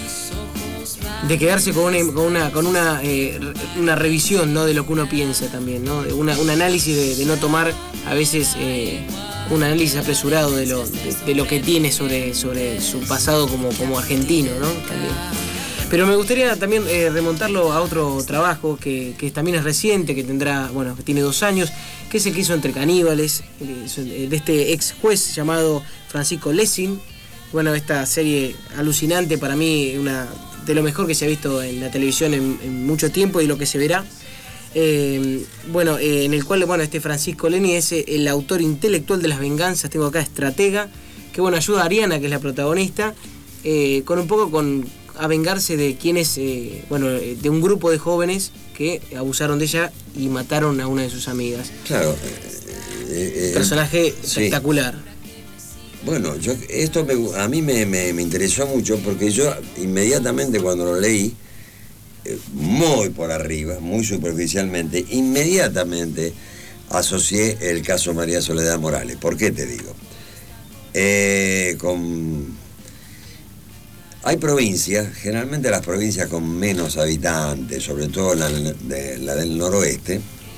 de quedarse con una con una, con una, eh, una revisión, ¿no?, de lo que uno piensa también, ¿no? Una, un análisis de, de no tomar a veces eh, un análisis apresurado de lo, de, de lo que tiene sobre, sobre su pasado como, como argentino, ¿no? También. Pero me gustaría también eh, remontarlo a otro trabajo que, que también es reciente, que tendrá, bueno, que tiene dos años, que es el que hizo Entre Caníbales, de este ex juez llamado Francisco Lessing. Bueno, esta serie alucinante, para mí, una de lo mejor que se ha visto en la televisión en, en mucho tiempo y lo que se verá. Eh, bueno, eh, en el cual, bueno, este Francisco Lessing es el autor intelectual de las venganzas. Tengo acá Estratega, que bueno, ayuda a Ariana, que es la protagonista, eh, con un poco con a vengarse de quienes, eh, bueno, de un grupo de jóvenes que abusaron de ella y mataron a una de sus amigas. Claro. Eh, eh, Personaje sí. espectacular. Bueno, yo esto me, a mí me, me, me interesó mucho porque yo inmediatamente cuando lo leí, eh, muy por arriba, muy superficialmente, inmediatamente asocié el caso María Soledad Morales. ¿Por qué te digo? Eh, con... Hay provincias, generalmente las provincias con menos habitantes, sobre todo la, de, la del noroeste,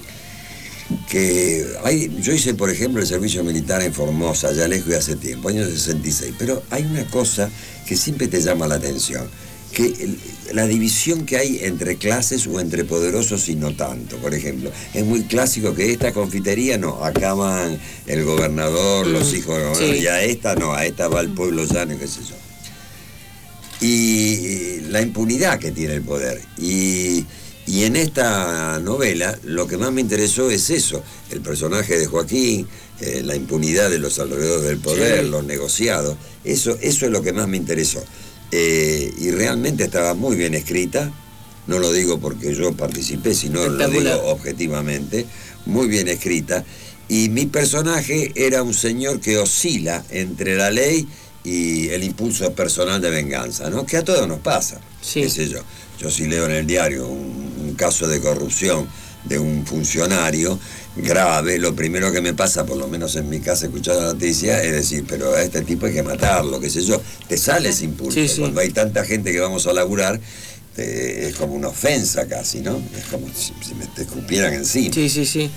que hay, yo hice por ejemplo el servicio militar en Formosa, ya lejos de hace tiempo, año sesenta y seis, pero hay una cosa que siempre te llama la atención, que el, la división que hay entre clases o entre poderosos y no tanto. Por ejemplo, es muy clásico que esta confitería no, acá van el gobernador, los hijos del gobernador, sí. Y a esta no, a esta va el pueblo llano, qué sé yo. Y la impunidad que tiene el poder. Y, Y en esta novela lo que más me interesó es eso, el personaje de Joaquín, eh, la impunidad de los alrededores del poder, sí. los negociados, eso, eso es lo que más me interesó. Eh, y realmente estaba muy bien escrita, no lo digo porque yo participé, sino lo digo objetivamente, muy bien escrita. Y mi personaje era un señor que oscila entre la ley y el impulso personal de venganza, ¿no? Que a todos nos pasa, sí. qué sé yo. Yo si leo en el diario un, un caso de corrupción de un funcionario grave, lo primero que me pasa, por lo menos en mi casa escuchando la noticia, es decir, pero a este tipo hay que matarlo, qué sé yo. Te sale ese impulso. Sí, sí. Cuando hay tanta gente que vamos a laburar, te, es como una ofensa casi, ¿no? Es como si, si me te escupieran encima. Sí, sí, sí.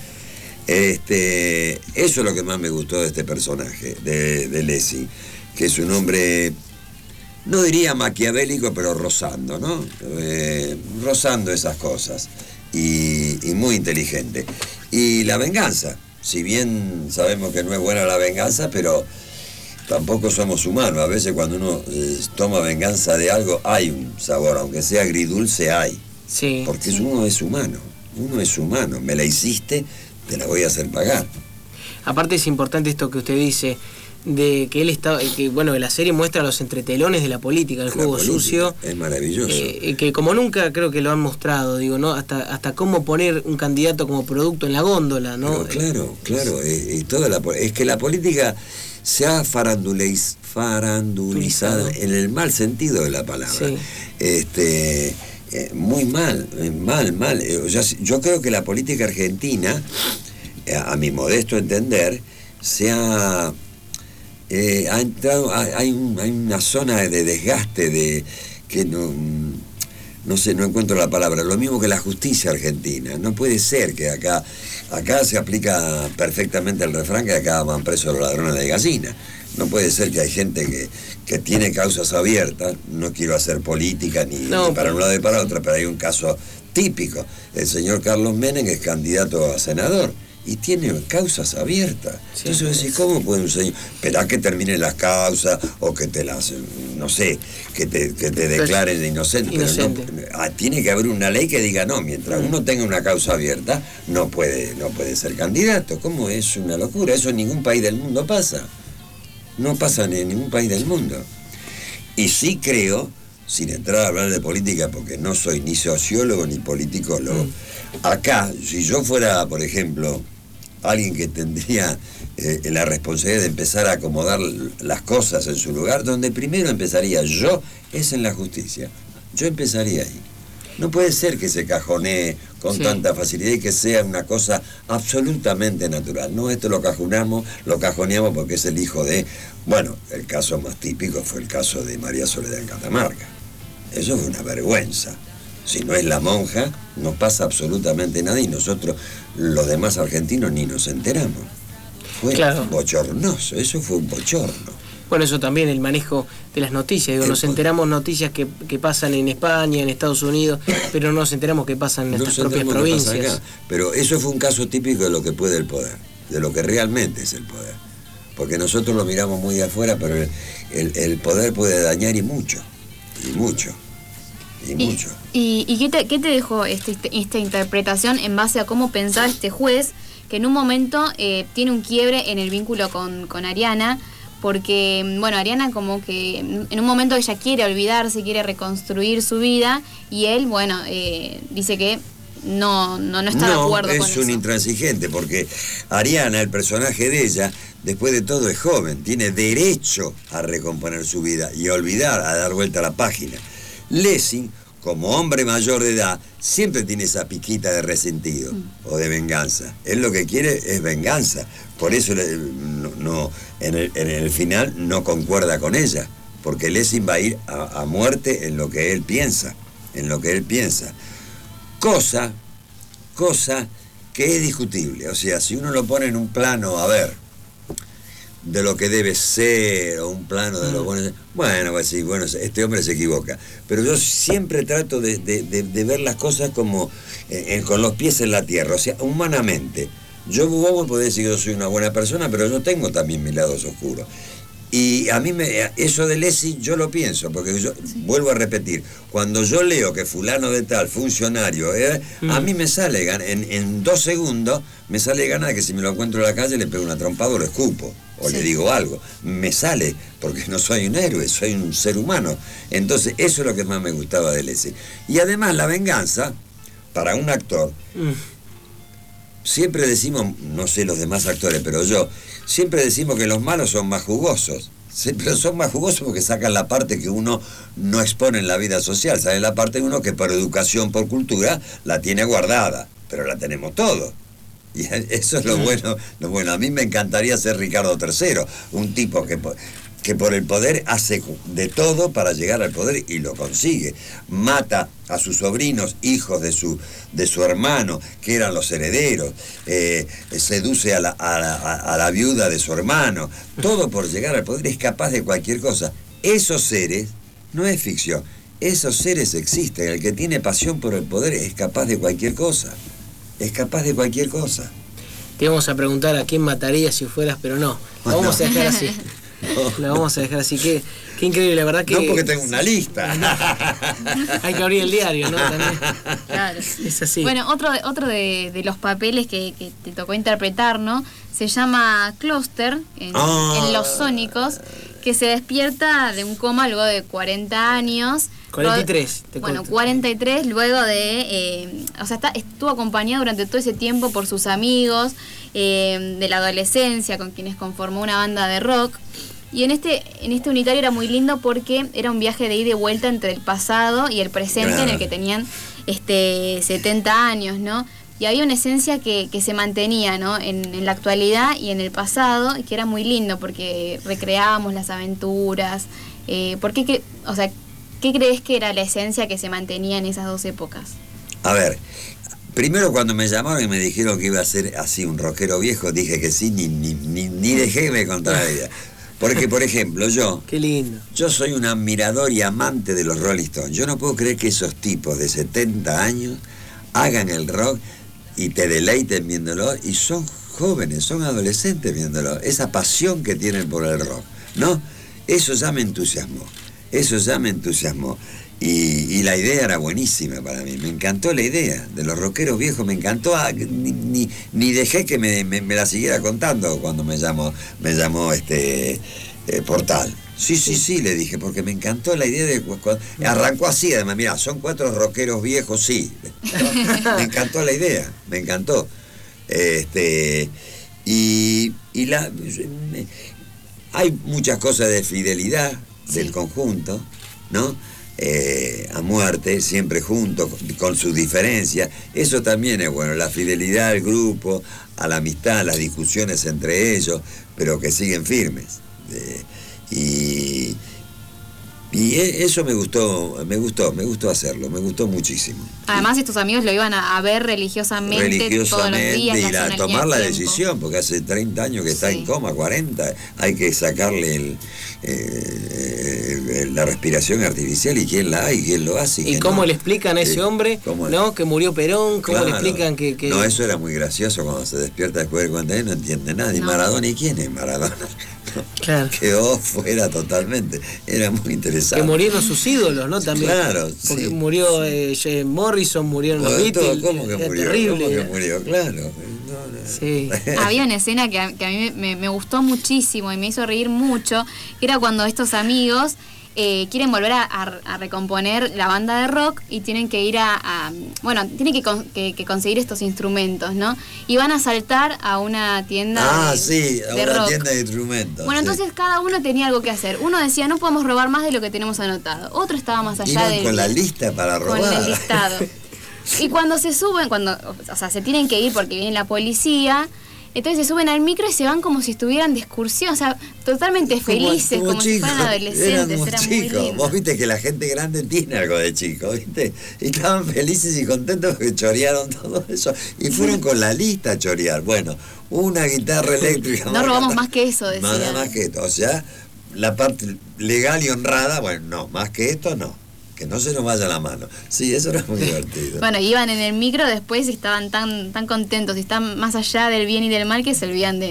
Este, eso es lo que más me gustó de este personaje, de, de Lessing, que es un hombre, no diría maquiavélico, pero rozando, ¿no? Eh, rozando esas cosas. Y, y muy inteligente. Y la venganza, si bien sabemos que no es buena la venganza, pero tampoco somos humanos. A veces cuando uno eh, toma venganza de algo, hay un sabor, aunque sea agridulce, hay. Sí. Porque sí. uno es humano, uno es humano. Me la hiciste, te la voy a hacer pagar. Aparte es importante esto que usted dice, de que él está, que bueno, la serie muestra los entretelones de la política, el juego política, sucio. Es maravilloso. Eh, que como nunca creo que lo han mostrado, digo, ¿no? Hasta hasta cómo poner un candidato como producto en la góndola, ¿no? Pero claro, claro, eh, y toda la, es que la política se ha faranduliz, farandulizado en el mal sentido de la palabra. Sí. Este, eh, muy mal, eh, mal, mal. Eh, o sea, yo creo que la política argentina, eh, a mi modesto entender, se ha Eh, ha entrado, hay, un, hay una zona de desgaste de que no, no sé, no encuentro la palabra, lo mismo que la justicia argentina. No puede ser que acá, acá se aplica perfectamente el refrán que acá van presos los ladrones de gallina. No puede ser que hay gente que, que tiene causas abiertas, no quiero hacer política ni, no, ni para un lado ni para otro, pero hay un caso típico. El señor Carlos Menem es candidato a senador y tiene causas abiertas. Sí, entonces decís, ¿cómo puede un señor esperar que terminen las causas o que te las, no sé, que te, que te declaren inocente? inocente. Pero no, ah, tiene que haber una ley que diga, no, mientras uno tenga una causa abierta, no puede, no puede ser candidato. ¿Cómo? Es una locura. Eso en ningún país del mundo pasa. No pasa ni en ningún país del mundo. Y sí creo, sin entrar a hablar de política, porque no soy ni sociólogo ni politicólogo, mm. acá, si yo fuera, por ejemplo, alguien que tendría eh, la responsabilidad de empezar a acomodar las cosas en su lugar, donde primero empezaría yo, es en la justicia. Yo empezaría ahí. No puede ser que se cajonee con sí. tanta facilidad y que sea una cosa absolutamente natural. No, esto lo cajonamos, lo cajoneamos porque es el hijo de... Bueno, el caso más típico fue el caso de María Soledad en Catamarca. Eso fue una vergüenza. Si no es la monja, no pasa absolutamente nada y nosotros, los demás argentinos, ni nos enteramos. Fue claro. bochornoso, eso fue un bochorno. Bueno, eso también, el manejo de las noticias. Digo, nos enteramos noticias que, que pasan en España, en Estados Unidos, pero no nos enteramos que pasan en nuestras propias provincias. Pero eso fue un caso típico de lo que puede el poder, de lo que realmente es el poder. Porque nosotros lo miramos muy de afuera, pero el, el, el poder puede dañar y mucho, y mucho. Y, y mucho. ¿Y, y qué, te, qué te dejó este, este, esta interpretación en base a cómo pensaba este juez, que en un momento eh, tiene un quiebre en el vínculo con, con Ariana? Porque, bueno, Ariana como que en un momento ella quiere olvidarse, quiere reconstruir su vida, y él, bueno, eh, dice que no, no, no está no, de acuerdo con eso. No, es un intransigente, porque Ariana, el personaje de ella, después de todo es joven, tiene derecho a recomponer su vida y a olvidar, a dar vuelta a la página. Lessing, como hombre mayor de edad, siempre tiene esa piquita de resentido mm. o de venganza. Él lo que quiere es venganza. Por eso no, no, en, el, en el final no concuerda con ella, porque Lessing va a ir a, a muerte en lo que él piensa, en lo que él piensa. Cosa, cosa que es discutible. O sea, si uno lo pone en un plano, a ver, de lo que debe ser, o un plano de lo bueno, bueno, pues sí, bueno, este hombre se equivoca. Pero yo siempre trato de, de, de, de ver las cosas como eh, con los pies en la tierra, o sea, humanamente. Yo, vos podés decir que yo soy una buena persona, pero yo tengo también mis lados oscuros. Y a mí me, eso de Lesi yo lo pienso, porque yo sí. vuelvo a repetir, cuando yo leo que fulano de tal, funcionario, eh, mm. a mí me sale, en, en dos segundos, me sale ganas de que si me lo encuentro en la calle le pego una trompada o lo escupo, o sí. le digo algo. Me sale, porque no soy un héroe, soy un ser humano. Entonces eso es lo que más me gustaba de Lesi. Y además la venganza, para un actor, mm. siempre decimos, no sé los demás actores, pero yo, siempre decimos que los malos son más jugosos. Pero son más jugosos porque sacan la parte que uno no expone en la vida social. Sale la parte de uno que por educación, por cultura, la tiene guardada. Pero la tenemos todos. Y eso es lo bueno. Lo bueno. A mí me encantaría ser Ricardo tercero. Un tipo que... que por el poder hace de todo para llegar al poder y lo consigue. Mata a sus sobrinos, hijos de su, de su hermano, que eran los herederos, eh, seduce a la, a, la, a la viuda de su hermano, todo por llegar al poder, es capaz de cualquier cosa. Esos seres, no es ficción, esos seres existen. El que tiene pasión por el poder es capaz de cualquier cosa, es capaz de cualquier cosa. Te íbamos a preguntar a quién matarías si fueras, pero no, lo vamos no. a dejar así. No. Lo vamos a dejar así, que qué increíble, la verdad que... No, porque tengo una lista. Hay que abrir el diario, ¿no? También. Claro. Es así. Bueno, otro de, otro de, de los papeles que, que te tocó interpretar, ¿no? Se llama Cluster, en, oh. en Los Sónicos, que se despierta de un coma luego de cuarenta años. cuarenta y tres, te Bueno, cuento. cuarenta y tres, luego de... Eh, o sea, está, estuvo acompañado durante todo ese tiempo por sus amigos eh, de la adolescencia, con quienes conformó una banda de rock. Y en este, en este unitario era muy lindo porque era un viaje de ida y vuelta entre el pasado y el presente, claro. en el que tenían este setenta años, ¿no? Y había una esencia que, que se mantenía, ¿no? En, en la actualidad y en el pasado, y que era muy lindo porque recreábamos las aventuras. Eh, ¿por qué, qué, o sea, ¿qué crees que era la esencia que se mantenía en esas dos épocas? A ver, primero cuando me llamaron y me dijeron que iba a ser así un rockero viejo, dije que sí, ni, ni, ni, ni dejé que me contara la idea. Porque, por ejemplo, yo... Qué lindo. Yo soy un admirador y amante de los Rolling Stones. Yo no puedo creer que esos tipos de setenta años hagan el rock y te deleiten viéndolo, y son jóvenes, son adolescentes viéndolo. Esa pasión que tienen por el rock, ¿no? Eso ya me entusiasmó. Eso ya me entusiasmó. Y, y la idea era buenísima para mí. Me encantó la idea de los rockeros viejos, me encantó. Ah, ni, ni, ni dejé que me, me, me la siguiera contando cuando me llamó, me llamó este eh, Portal. Sí, sí, sí, le dije, porque me encantó la idea de... Cuando, arrancó así, además, mira, son cuatro rockeros viejos, sí. Me encantó la idea, me encantó. Este, y, y la... Hay muchas cosas de fidelidad del sí. conjunto, ¿no? Eh, a muerte, siempre juntos, con sus diferencias. Eso también es bueno, la fidelidad al grupo, a la amistad, las discusiones entre ellos, pero que siguen firmes. Eh, y, y eso me gustó, me gustó, me gustó hacerlo, me gustó muchísimo. Además, estos amigos lo iban a, a ver religiosamente, religiosamente todos los días, y a tomar la decisión, porque hace treinta años que está sí. en coma, cuarenta, hay que sacarle el, eh, la respiración artificial, y quién la hay, quién lo hace. ¿Y, y cómo no. le explican a ese hombre, no, que murió Perón? ¿Cómo claro. le explican que, que...? No, eso era muy gracioso cuando se despierta después de cuarenta años, no entiende nada. ¿Y no. Maradona? ¿Y quién es Maradona? Claro. Quedó fuera totalmente. Era muy interesante. Que murieron sus ídolos, ¿no? También. Claro. Porque sí. murió eh, Morrison, murieron los Beatles. ¿Cómo que murió? Terrible. ¿Cómo que murió? Claro. No, no. Sí. Había una escena que a, que a mí me, me gustó muchísimo y me hizo reír mucho, que era cuando estos amigos eh, quieren volver a, a, a recomponer la banda de rock y tienen que ir a, a bueno, tienen que, con, que, que conseguir estos instrumentos, ¿no? Y van a saltar a una tienda ah, de, sí, a de una rock. tienda de instrumentos. Bueno, sí. entonces cada uno tenía algo que hacer. Uno decía, no podemos robar más de lo que tenemos anotado. Otro estaba más allá Iban del... con la lista para robar. Con el listado. Y cuando se suben, cuando, o sea, se tienen que ir porque viene la policía, entonces se suben al micro y se van como si estuvieran de excursión, o sea, totalmente como, felices, como, como si fueran adolescentes, era muy lindo. Vos viste que la gente grande tiene algo de chico, ¿viste? Y estaban felices y contentos porque chorearon todo eso y fueron con la lista a chorear. Bueno, una guitarra eléctrica. No robamos más que eso, decía. Nada más que esto, o sea, la parte legal y honrada, bueno, no, más que esto no. Que no se nos vaya la mano. Sí, eso era muy divertido. Bueno, iban en el micro después y estaban tan tan contentos y están más allá del bien y del mal que se olvidan de,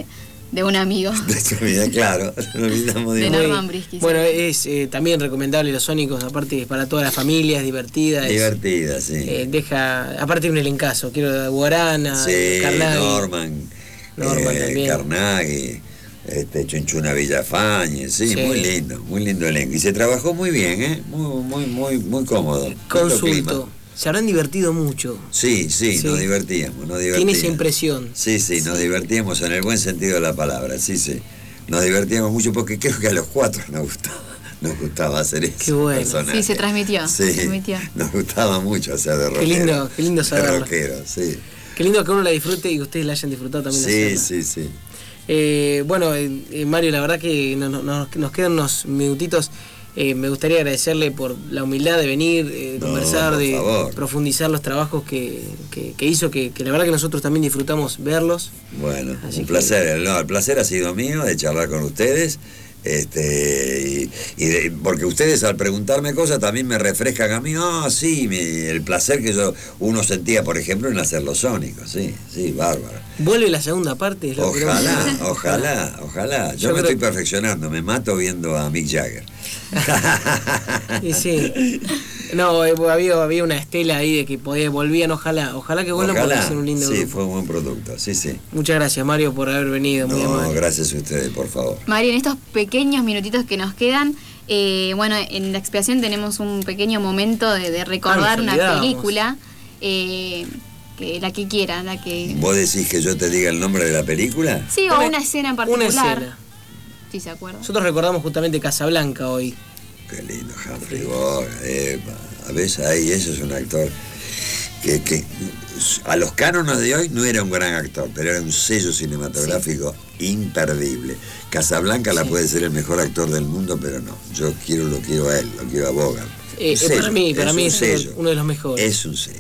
de un amigo. De, claro, no olvidamos de, de Norman Brisky. Bueno, es eh, también recomendable Los Sónicos, aparte para toda la familia, es divertida. Divertida, es, sí. Eh, deja, aparte tiene un elencazo, quiero Guarana, sí, Carnaghi. Norman, Norman eh, también. Carnaghi, este, Chunchuna Villafañe, sí, Sí. muy lindo, muy lindo elenco. Y se trabajó muy bien, ¿eh? Muy, muy, muy, muy cómodo. Lindo Consulto, clima. se habrán divertido mucho. Sí, sí, Sí. nos divertíamos, nos divertíamos. Tiene esa impresión. Sí, sí, nos divertíamos en el buen sentido de la palabra, sí, sí. Nos divertíamos mucho porque creo que a los cuatro nos gustaba, nos gustaba hacer eso. Qué bueno. Personaje. Sí, se transmitió. Sí, se transmitió. nos gustaba mucho hacer de rockero. Qué lindo, qué lindo De saberlo. rockero, sí. Qué lindo que uno la disfrute y ustedes la hayan disfrutado también. Sí, hacerla. sí, sí. Eh, bueno, eh, eh, Mario, la verdad que no- no- no- nos quedan unos minutitos. Eh, me gustaría agradecerle por la humildad de venir, eh, de No, conversar, por de favor. profundizar los trabajos que, que- que hizo, que, que la verdad que nosotros también disfrutamos verlos. Bueno, Así un que- placer, no, el placer ha sido mío de charlar con ustedes. Este, y, y de- porque ustedes al preguntarme cosas también me refrescan a mí, ah, sí, mi- el placer que yo uno sentía, por ejemplo, en hacer Los Sónicos, sí, sí, bárbaro. Vuelve la segunda parte. Es lo que Ojalá, queremos. ojalá, ojalá. Yo, Yo me creo- estoy perfeccionando, me mato viendo a Mick Jagger. Y sí. No, eh, había, había una estela ahí de que podía, volvían, ojalá. Ojalá que vuelvan porque Ojalá, son un lindo sí, grupo. fue un buen producto, sí, sí. Muchas gracias, Mario, por haber venido. Muy No, amable. gracias a ustedes, por favor. Mario, en estos pequeños minutitos que nos quedan, eh, bueno, en la expiación tenemos un pequeño momento de, de recordar Ah, nos una olvidábamos. película, eh, que, la que quiera, la que... ¿Vos decís que yo te diga el nombre de la película? Sí, o Una- una escena en Una particular. escena. Si se acuerda. Nosotros recordamos justamente Casablanca hoy. Qué lindo, Humphrey Bogart, epa. A veces ahí, ese es un actor que, que a los cánones de hoy no era un gran actor, pero era un sello cinematográfico imperdible. Casablanca la Sí. puede ser el mejor actor del mundo, pero no. Yo quiero lo quiero a él, lo quiero a Bogart. Eh, Un eh, sello, para mí, para mí un es uno de- sello. uno de los mejores. Es un sello.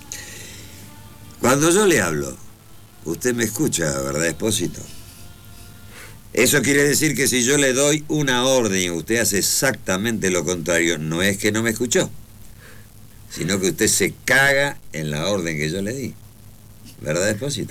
Cuando yo le hablo, usted me escucha, ¿verdad, Espósito? Eso quiere decir que si yo le doy una orden y usted hace exactamente lo contrario, no es que no me escuchó, sino que usted se caga en la orden que yo le di. ¿Verdad, Espósito?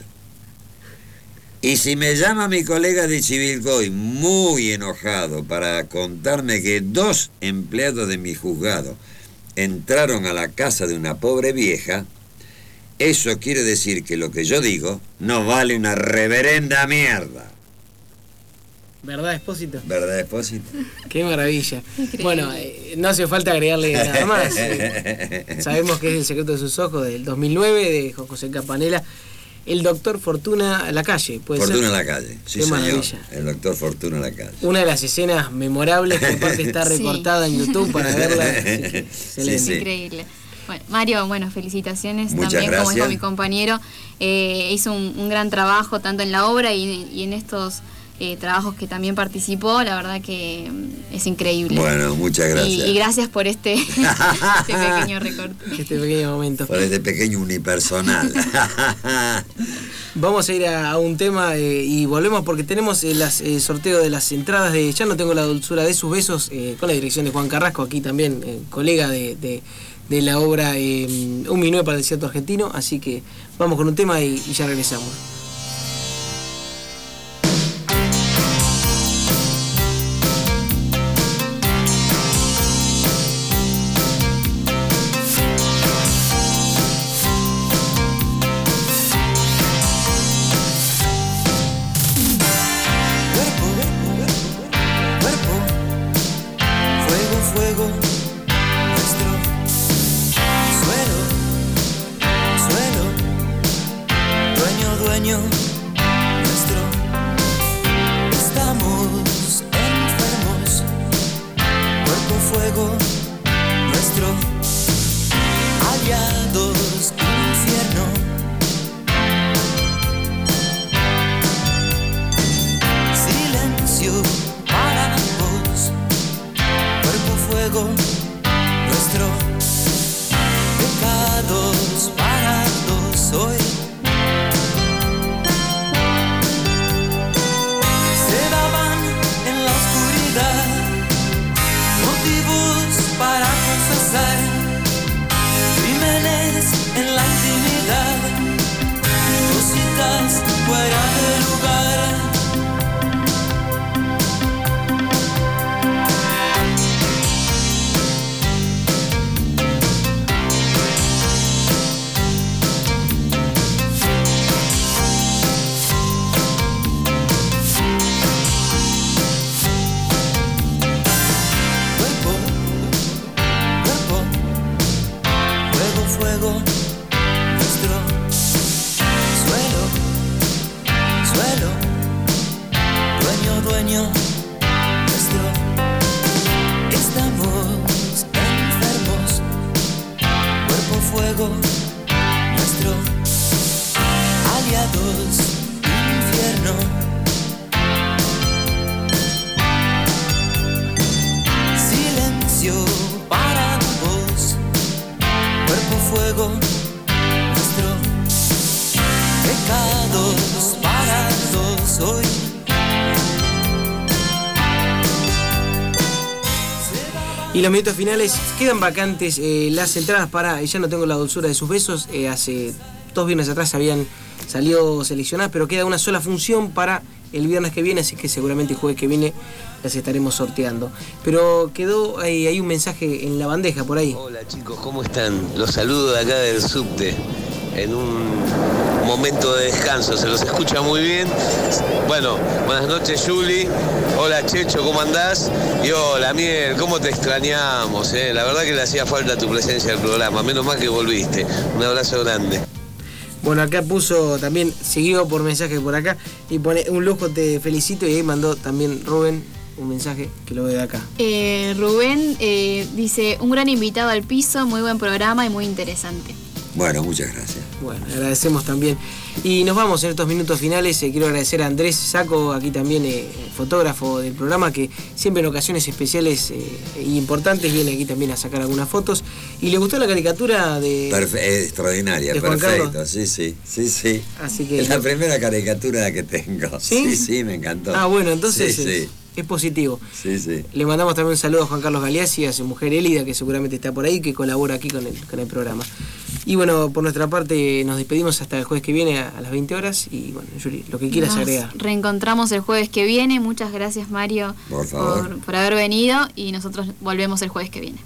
Y si me llama mi colega de Chivilcoy muy enojado para contarme que dos empleados de mi juzgado entraron a la casa de una pobre vieja, eso quiere decir que lo que yo digo no vale una reverenda mierda. ¿Verdad, Espósito? ¿Verdad, Espósito? Qué maravilla. Increíble. Bueno, eh, no hace falta agregarle nada más. Eh, sabemos que es El secreto de sus ojos del dos mil nueve de Juan José Campanella. El doctor Fortuna Lacalle, puede Fortuna ser. en la calle, sí Qué señor. maravilla. El doctor Fortuna en la calle. Una de las escenas memorables que aparte está Sí. recortada en YouTube para verla. Así que, excelente. Sí, sí. Increíble. Bueno, Mario, bueno, felicitaciones Muchas también, como gracias. dijo mi compañero. Eh, hizo un, un gran trabajo tanto en la obra y, y en estos eh, trabajos que también participó. La verdad que mm, es increíble. Bueno, muchas Y, gracias. y gracias por este, este pequeño recorte. Este pequeño momento. Por este pequeño unipersonal. Vamos a ir a, a un tema eh, y volvemos porque tenemos el eh, sorteo de las entradas de Ya no tengo la dulzura de sus besos, eh, con la dirección de Juan Carrasco, aquí también eh, colega de, de, de la obra eh, Un minuto para el desierto argentino. Así que vamos con un tema y, y ya regresamos. Cuerpo, cuerpo, fuego, fuego, nuestro suelo, suelo, dueño, dueño Y los minutos finales, quedan vacantes eh, las entradas para Ya no tengo la dulzura de sus besos. Eh, hace dos viernes atrás habían salido seleccionadas, pero queda una sola función para el viernes que viene, así que seguramente el jueves que viene las estaremos sorteando. Pero quedó ahí, hay un mensaje en la bandeja por ahí. Hola chicos, ¿cómo están? Los saludo de acá del subte, en un momento de descanso, se los escucha muy bien. Bueno, buenas noches Juli, hola Checho, ¿cómo andás? Y hola Miel, ¿cómo te extrañamos? Eh? La verdad que le hacía falta tu presencia al programa, menos mal que volviste. Un abrazo grande. Bueno, acá puso también, siguió por mensaje por acá, y pone un lujo, te felicito, y ahí mandó también Rubén un mensaje que lo veo de acá. Eh, Rubén eh, dice, un gran invitado al piso, muy buen programa y muy interesante. Bueno, muchas gracias. Bueno, agradecemos también. Y nos vamos en estos minutos finales. Eh, quiero agradecer a Andrés Saco, aquí también eh, fotógrafo del programa, que siempre en ocasiones especiales e eh, importantes viene aquí también a sacar algunas fotos. ¿Y le gustó la caricatura de...? Perfe extraordinaria, perfecto, sí, sí, sí, sí. Así que, es la primera caricatura que tengo. ¿Sí? Sí, sí, me encantó. Ah, bueno, entonces... Sí, es, sí. Es positivo. Sí, sí. Le mandamos también un saludo a Juan Carlos Galeazzi, a su mujer Elida, que seguramente está por ahí, que colabora aquí con el, con el programa. Y bueno, por nuestra parte nos despedimos hasta el jueves que viene a, a las veinte horas. Y bueno, Yuri, lo que quieras Nos agregar. Reencontramos el jueves que viene. Muchas gracias, Mario, por, favor. por, por haber venido. Y nosotros volvemos el jueves que viene.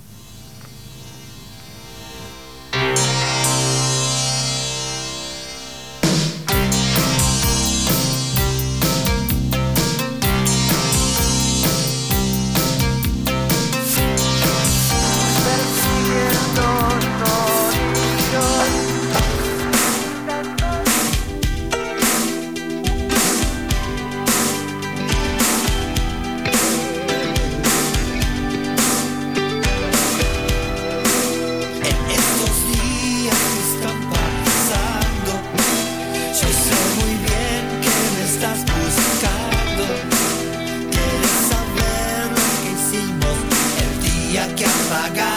Que apagaste